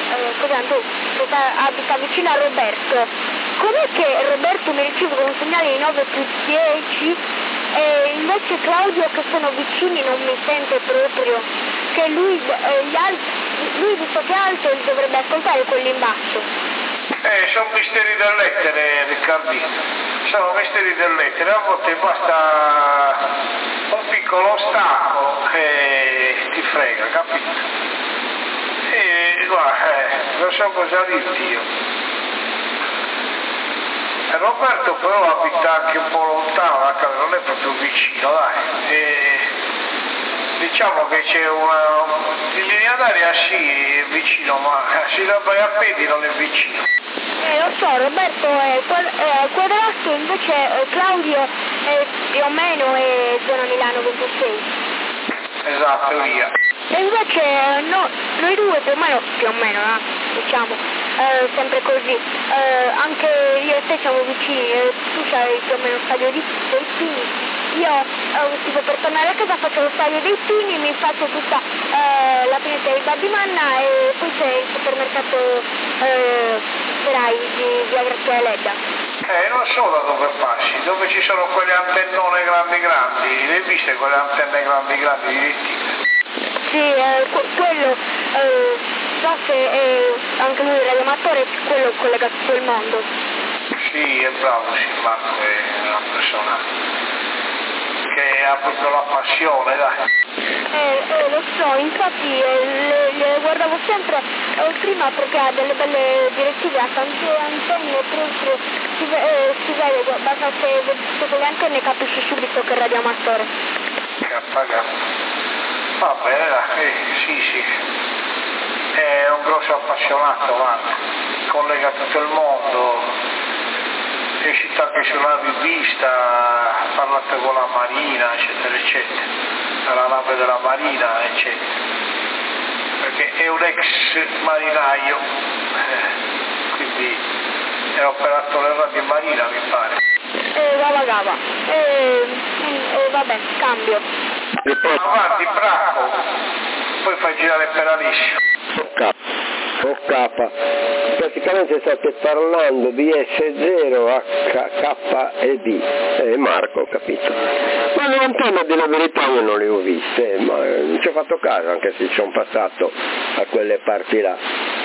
Speaker 4: abita vicino a Roberto, com'è che Roberto mi riceve con un segnale di 9+10 e invece Claudio che sono vicini non mi sente proprio, che lui visto che è alto dovrebbe ascoltare quelli in basso.
Speaker 2: Sono misteri dell'etere, Riccardino. Sono misteri dell'etere, a volte basta un piccolo ostacolo e ti frega, capito? E guarda, non so cosa dirti io. Roberto però abita anche un po' lontano da casa, non è proprio vicino, dai. Diciamo che c'è in linea d'aria sì, è vicino, ma se la vai a piedi non è vicino.
Speaker 4: Lo so, Roberto è al quadrato, invece Claudio è più o meno è zona Milano 26.
Speaker 2: Esatto, via.
Speaker 4: E invece noi due più o meno, diciamo, sempre così. Anche io e te siamo vicini, tu c'hai più o meno lo stadio dei Pini. Io tipo per tornare a casa faccio lo stadio dei Pini, mi faccio tutta la pineta di Babimanna e poi c'è il supermercato passerai di via Grazia Deledda?
Speaker 2: Non so da dove passi, dove ci sono quelle antennone grandi, le hai viste quelle antenne grandi direttive?
Speaker 4: Sì, quello, so se anche lui è radioamatore, quello collega tutto il mondo.
Speaker 2: Sì, è bravo, sì, Marco è una persona che ha proprio la passione, dai.
Speaker 4: Lo so, infatti le guardavo sempre, prima perché ha delle belle direttive, ha tante antenne, tra l'altro si vede, basta se vedi quelle antenne capisci subito che è radioamatore.
Speaker 2: Va bene, dai, sì, è un grosso appassionato, Marco, collega tutto il mondo. È città che sulla rivista, ha parlato con la Marina, eccetera, la nave della Marina, eccetera, perché è un ex marinaio, quindi è operatore radio Marina, mi pare.
Speaker 4: Gava. Vabbè, cambio.
Speaker 2: Avanti, bravo, poi fai girare per Alessio.
Speaker 1: K. Praticamente state parlando di S0 HKED, Marco, capito? Ma le antenne della verità io non le ho viste, ma non ci ho fatto caso, anche se sono passato a quelle parti là.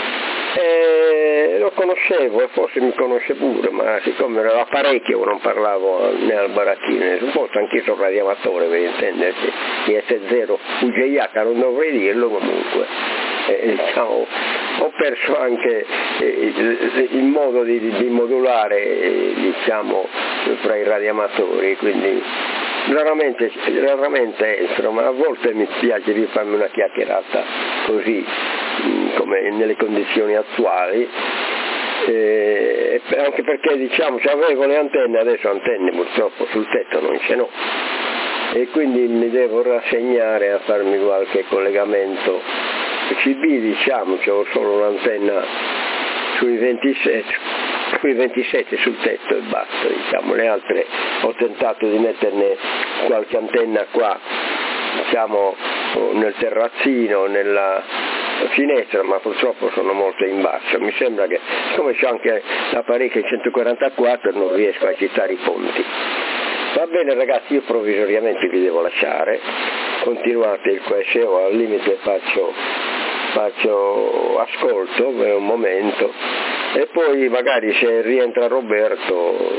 Speaker 1: Lo conoscevo e forse mi conosce pure, ma siccome era parecchio non parlavo né al baracchino, forse anch'io sono radioamatore per intendersi, di S0 UJH, non dovrei dirlo comunque. Diciamo, ho perso anche il modo di modulare diciamo, fra i radioamatori, quindi raramente entro, ma a volte mi piace di farmi una chiacchierata così come nelle condizioni attuali, anche perché diciamo avevo le antenne, adesso antenne purtroppo sul tetto non ce n'ho e quindi mi devo rassegnare a farmi qualche collegamento CB, diciamo, c'ho solo un'antenna sui 27 sul tetto e basta, diciamo, le altre ho tentato di metterne qualche antenna qua, diciamo, nel terrazzino, nella finestra, ma purtroppo sono molto in basso, mi sembra che, siccome c'è anche l'apparecchio 144 non riesco a agitare i ponti. Va bene ragazzi, io provvisoriamente vi devo lasciare, continuate il QSO, al limite faccio ascolto per un momento e poi magari se rientra Roberto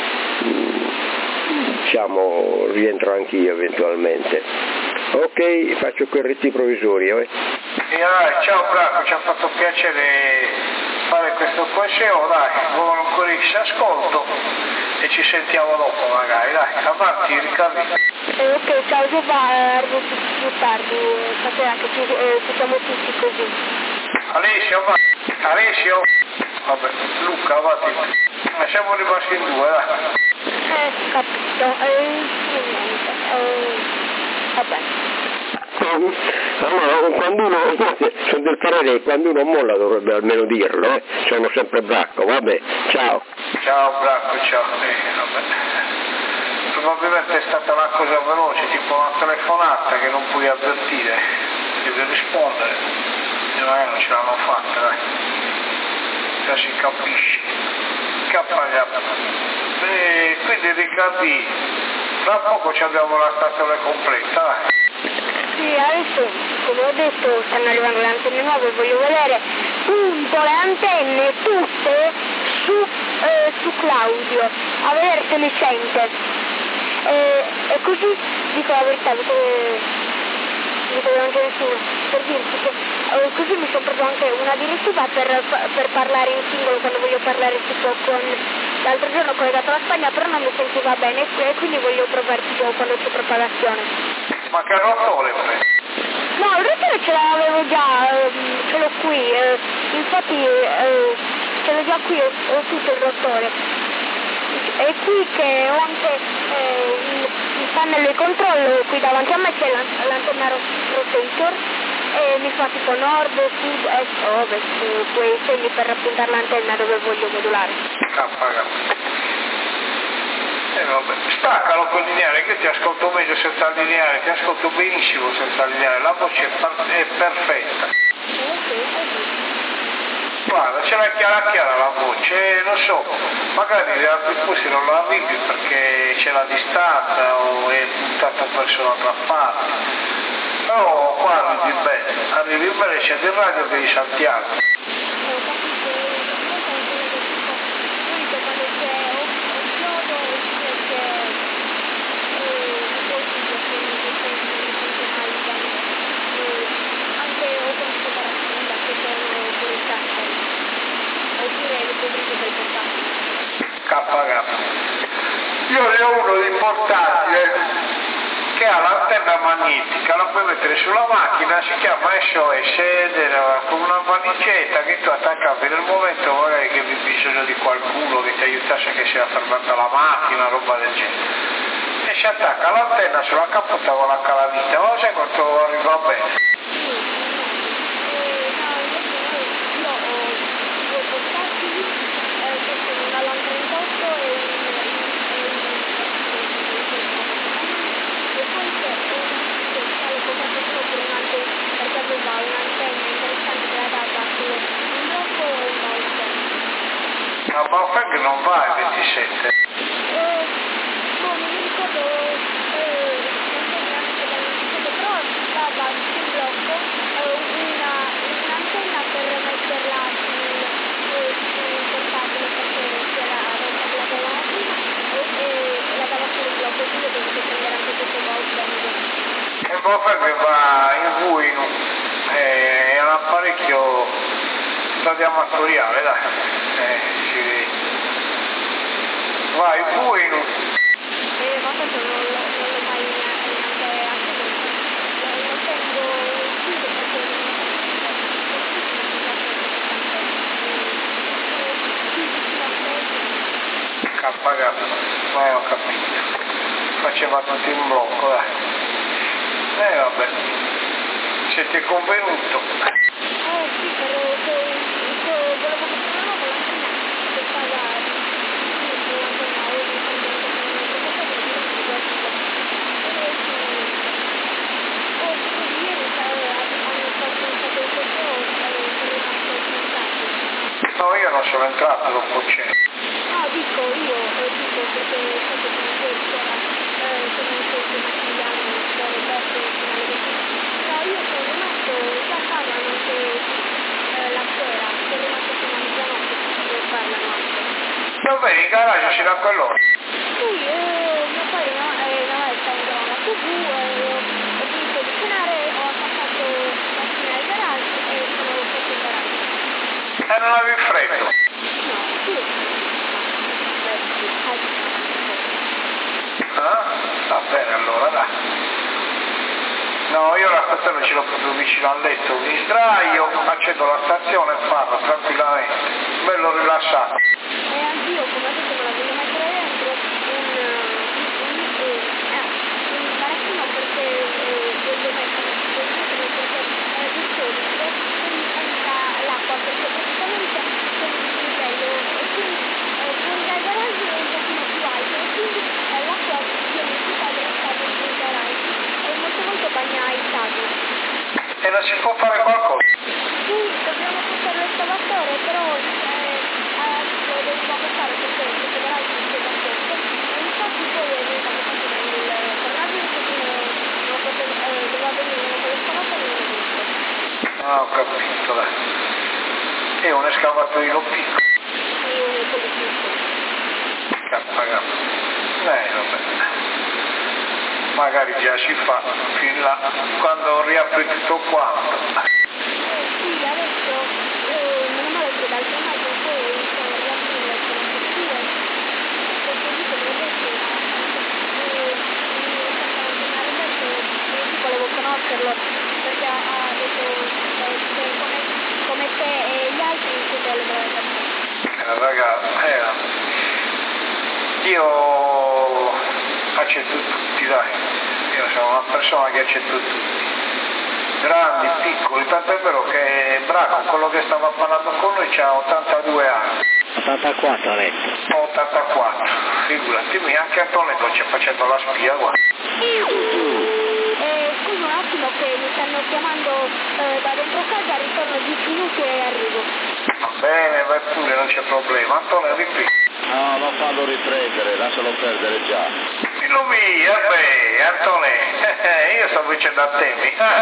Speaker 1: diciamo rientro anch'io eventualmente. Ok, faccio corretti provvisori.
Speaker 2: Ciao Branco, ci ha fatto piacere fare questo QSO, dai, buon ancora ascolto e ci sentiamo dopo magari, dai, avanti Riccardo.
Speaker 4: Ok, ciao Giovanni, più tardi, stasera che ci siamo tutti così.
Speaker 2: Alessio, vabbè, Luca, avanti, ma siamo rimasti in due, dai.
Speaker 4: Capito, vabbè.
Speaker 1: Allora, quando uno, sono del parere, quando uno molla dovrebbe almeno dirlo, sono sempre bracco, vabbè, ciao.
Speaker 2: Ciao bracco, ciao, vabbè. Probabilmente è stata una cosa veloce, tipo una telefonata che non puoi avvertire, devi rispondere, e magari non ce l'hanno fatta, dai. Già si capisce. Quindi Riccardi, tra poco ci abbiamo la stazione completa, dai.
Speaker 4: Sì, adesso, come ho detto, stanno arrivando le antenne nuove, voglio vedere punto le antenne tutte su Claudio, a vedere se mi sente. E così, dico la verità, dico anche nessuno, per dirti che così mi sono preso anche una direttiva per parlare in singolo quando voglio parlare tipo con... L'altro giorno ho collegato la Spagna, però non mi sentiva bene e quindi voglio provare tipo quando c'è propagazione.
Speaker 2: Ma che rotore?
Speaker 4: No, il rotore ce l'avevo già, ce l'ho qui, infatti ce l'ho già qui, ho tutto il rotore. È qui che ho anche il pannello di controllo, qui davanti a me c'è l'antenna rotator e mi fa tipo nord, sud, est, ovest, quei segni per appuntare l'antenna dove voglio modulare.
Speaker 2: Vabbè. Staccalo col lineare, che ti ascolto meglio senza il lineare, ti ascolto benissimo senza il lineare, la voce è perfetta.
Speaker 4: Ok.
Speaker 2: Guarda, c'era chiara la voce, non so, magari la Pippusi non la arrivi perché c'è la distanza o è puntato verso l'altra parte. Però qua arrivi bene, c'è del radio che di Santiago. Io ne ho uno di portatile che ha l'antenna magnetica, la puoi mettere sulla macchina, si chiama SOS ed era con una valigetta che tu attaccavi nel momento magari che avevi bisogno di qualcuno che ti aiutasse, che sia fermata la macchina, roba del genere. E si attacca l'antenna sulla cappota con la calamita, ma sai quanto arriva bene? Ma perché non va il 27?
Speaker 4: Non mi ricordo, però stava sul blocco un'antenna per metterla sul portatile perché c'era rotta della macchina e la dava sul blocco, quindi ho dovuto prendere anche questo voucher.
Speaker 2: E poi perché va in Vuino, è un apparecchio amatoriale, dai. Vai, Vuino.
Speaker 4: Ma questo non l'ho mai neanche non tengo uscito perché
Speaker 2: Cappagato, ma ho capito. Faceva tutto in blocco, dai. Vabbè. Se ti è convenuto.
Speaker 4: Sì, però volevo comprare una nuova che stava
Speaker 2: No, io non sono entrato dopo cena.
Speaker 4: No, dico perché sempre no, io sono rimasto, già parlano che la sera, sono rimasto fino a mezzanotte per parlano anche.
Speaker 2: Va bene, in garage ci da quell'ora.
Speaker 4: Sì, mio padre una volta andò alla TV, ho finito di cenare, ho attaccato la macchina al garage e sono fatto in garage.
Speaker 2: E non avevi freddo?
Speaker 4: No, sì.
Speaker 2: Ah? Va bene allora, dai. No, io la stazione ce l'ho proprio vicino al letto, mi sdraio, accendo la stazione e parlo tranquillamente, bello rilassato.
Speaker 4: E anch'io, come ho detto, me la voglio mettere dentro un barattino perché voglio mettere di solito senza l'acqua perché praticamente sono di livello e quindi fuori dal garage è un pochino più alto e quindi l'acqua viene tutta addossata sul garage e molte volte bagna il taglio.
Speaker 2: E non si può fare qualcosa?
Speaker 4: Sì, dobbiamo portare l'escavatore, però lo dobbiamo portare perché questo garage non c'è da sotto e infatti poi è venuto il coronavirus e quindi doveva venire uno con l'escavatore e non è venuto.
Speaker 2: Ah, ho capito, dai. È un escavatorino piccolo.
Speaker 4: E uno con il piccolo.
Speaker 2: Cappagato. Vabbè. Magari già si fa fin là quando riapre tutto quanto.
Speaker 4: Sì, adesso meno male che dal gennaio poi iniziano a riaprire le strutture perché lì come ho detto volevo conoscerlo perché ha detto come te e gli altri siete alle brave persone.
Speaker 2: Ragazzi, io accetto tutti, dai. Io sono una persona che accetto tutti. Grandi, piccoli, tanto è vero che Braco, quello che stava parlando con noi, ha 82 anni.
Speaker 3: 84 ha detto.
Speaker 2: 84, figurati, anche Antonello ci facendo la spia, guarda.
Speaker 4: Scusa un attimo che mi stanno chiamando da dentro casa, ritorno 10 minuti e arrivo.
Speaker 2: Bene, vai pure, non c'è problema. Antonio, riprende.
Speaker 6: No, non fallo riprendere, lascialo perdere già.
Speaker 2: Illumina, beh, Antonio, io sto dicendo a te.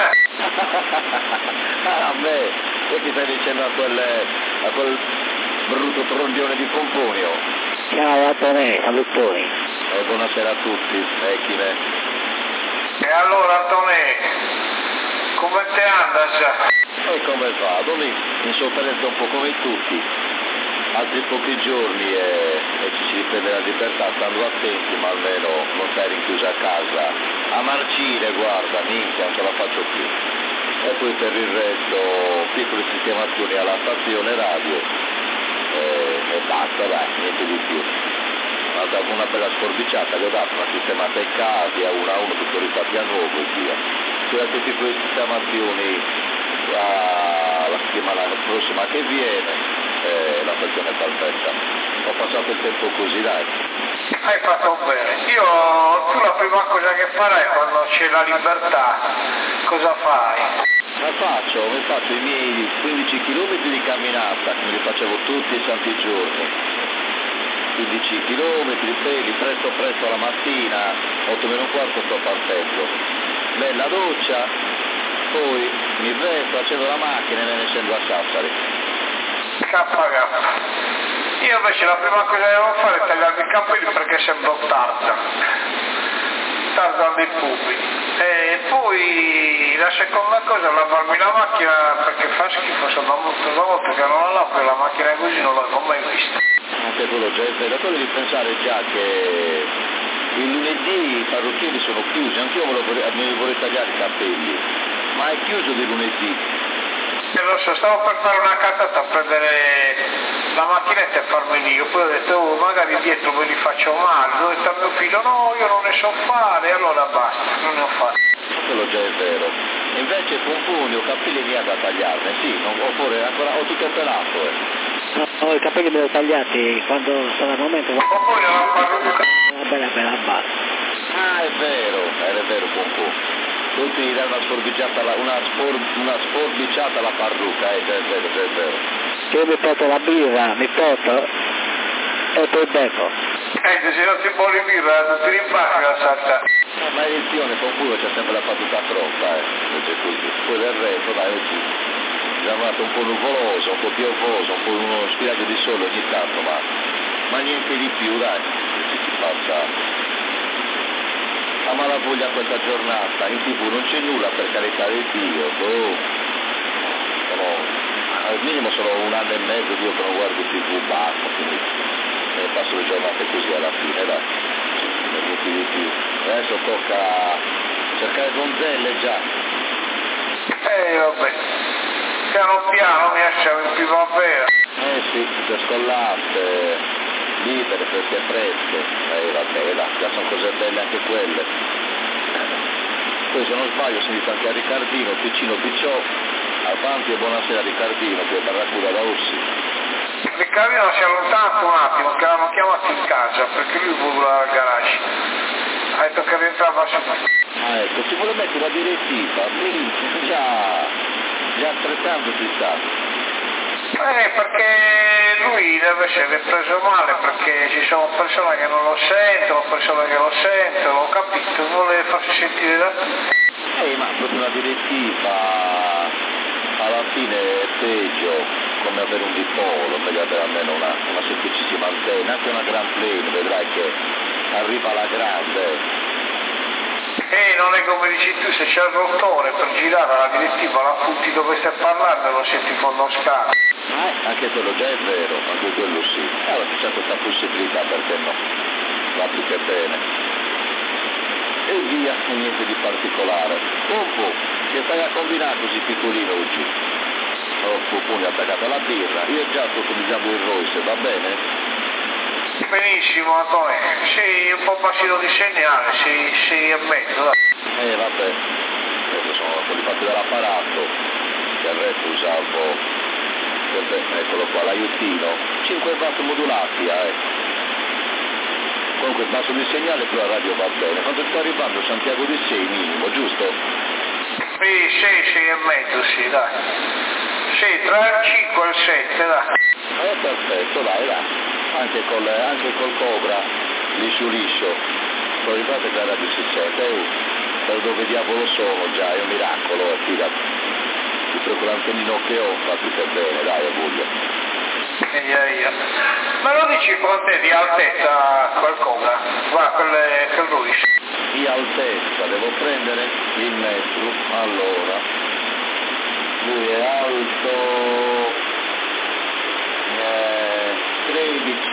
Speaker 6: A me, che ti stai dicendo a quel brutto trondione di Pomponio?
Speaker 3: Ciao Antonio, salutoni.
Speaker 6: Buonasera a tutti, Echine.
Speaker 2: E allora, Antonio, come te anda già?
Speaker 6: E come va? Domi in sofferenza un po' come tutti. Altri pochi giorni e ci si riprende la libertà, stando attenti, ma almeno non stai rinchiusa a casa. A marcire, guarda, minchia, non ce la faccio più. E poi per il resto, piccole sistemazioni alla stazione radio e basta, dai, niente di più. Ho dato una bella sforbiciata, gli ho dato una sistemata ai cavi, a uno tutto rifatti a nuovo e via. Queste piccole sistemazioni la settimana prossima che viene. La stazione è perfetta. Ho passato il tempo così, dai.
Speaker 2: Hai fatto bene. Tu la prima cosa che farai quando c'è la libertà, cosa fai?
Speaker 6: Mi faccio i miei 15 km di camminata, che me li facevo tutti i santi giorni. 15 km, belli, presto la mattina, 8 meno un quarto sto partendo. Bella doccia, poi mi vesto, accendo la macchina e me ne scendo a Sassari.
Speaker 2: Io invece la prima cosa che devo fare è tagliarmi i capelli perché sembro Tarzan dei pupi. E poi la seconda cosa è lavarmi la macchina perché fa schifo, sono molte volte che non la lavo e la macchina così non l'avevo mai vista.
Speaker 6: Anche quello già è vero, tu devi pensare già che il lunedì i parrucchieri sono chiusi, anch'io mi vorrei tagliare i capelli, ma è chiuso di lunedì.
Speaker 2: Lo so, stavo per fare una cazzata a prendere la macchinetta e farmeli io, poi ho detto magari dietro me li faccio male, ho detto a mio figlio no, io non ne so fare, allora basta, non ne ho fatto.
Speaker 6: Quello già è vero. Invece Pomponio capelli ne ha da tagliarne, sì, oppure ancora ho tutto pelato.
Speaker 3: No, i capelli me li ho tagliati quando stava al momento.
Speaker 2: Pomponio la parrucca.
Speaker 3: Una bella base.
Speaker 6: Ah, è vero Pomponio. Tu ti dai una sforbiciata alla parrucca, già è vero.
Speaker 3: Io mi porto la birra, e poi becco.
Speaker 2: Se non ti vuole birra, non ti rimpacchi la salta.
Speaker 6: Maledizione, Pomponio c'è sempre la battuta pronta, invece così. Poi del resto, dai, oggi è giornata un po' nuvolosa, un po' piovosa, un po' uno spiraglio di sole ogni tanto, ma niente di più, dai, ci si passa. A malavoglia questa giornata, in TV non c'è nulla per carità di Dio, al minimo sono 1 anno e mezzo io che non guardo TV, basta, quindi passo le giornate così alla fine, dai, niente di più. Adesso tocca cercare donzelle già.
Speaker 2: Vabbè, piano piano mi lasciamo in primavera.
Speaker 6: Sì, tutte scollate. Libere, fresche e fresche, vabbè, già sono cose belle anche quelle. Poi se non sbaglio ho sentito anche a Riccardino, piccino picciò, avanti e buonasera Riccardino, che è Barracuda da Ossi.
Speaker 2: Riccardino si è allontanato un attimo, che l'hanno chiamato in casa, perché lui voleva al garage. Ha detto che rientrava su.
Speaker 6: Ah ecco, ci vuole mettere la direttiva, già altrettanto si sta.
Speaker 2: Perché lui deve essere preso male, perché ci sono persone che non lo sentono, persone che lo sentono, ho capito, vuole farsi sentire da tutti.
Speaker 6: Ma proprio una direttiva alla fine è peggio, come avere un dipolo, meglio avere almeno una semplicissima antenna, anche una Grand Plane, vedrai che arriva la grande.
Speaker 2: Non è come dici tu, se c'è il rotore per girare la direttiva, la punti dove stai parlando, lo senti con lo scalo.
Speaker 6: Anche quello già è vero, anche quello sì. Allora c'è questa possibilità, perché no? L'applica bene. E via, niente di particolare. Pompo, che stai a combinare così piccolino oggi? Pompo attaccato alla birra, io già sto utilizzando il Royce, va bene?
Speaker 2: Benissimo Antonio, sei un po' passito di segnale, sei e mezzo, dai.
Speaker 6: Vabbè, questi sono quelli fatti dall'apparato, del resto usavo, eccolo qua, l'aiutino, 5 watt modulati, Comunque il basso di segnale però la radio va bene, quando sta arrivando Santiago di 6 minimo, giusto?
Speaker 2: Sì, 6 e mezzo, sì, dai. Sì, tra il 5 e il 7, dai.
Speaker 6: perfetto, dai, anche col Cobra, liscio, poi fate che la bicicletta, da dove diavolo sono già, è un miracolo, fidati, ti preoccupa Antonino che ho, fatti per bene, dai, auguri.
Speaker 2: Ma lo dici quant'è di altezza quel Cobra? Guarda, quel Luis.
Speaker 6: Di altezza, devo prendere il metro, allora, lui è alto 13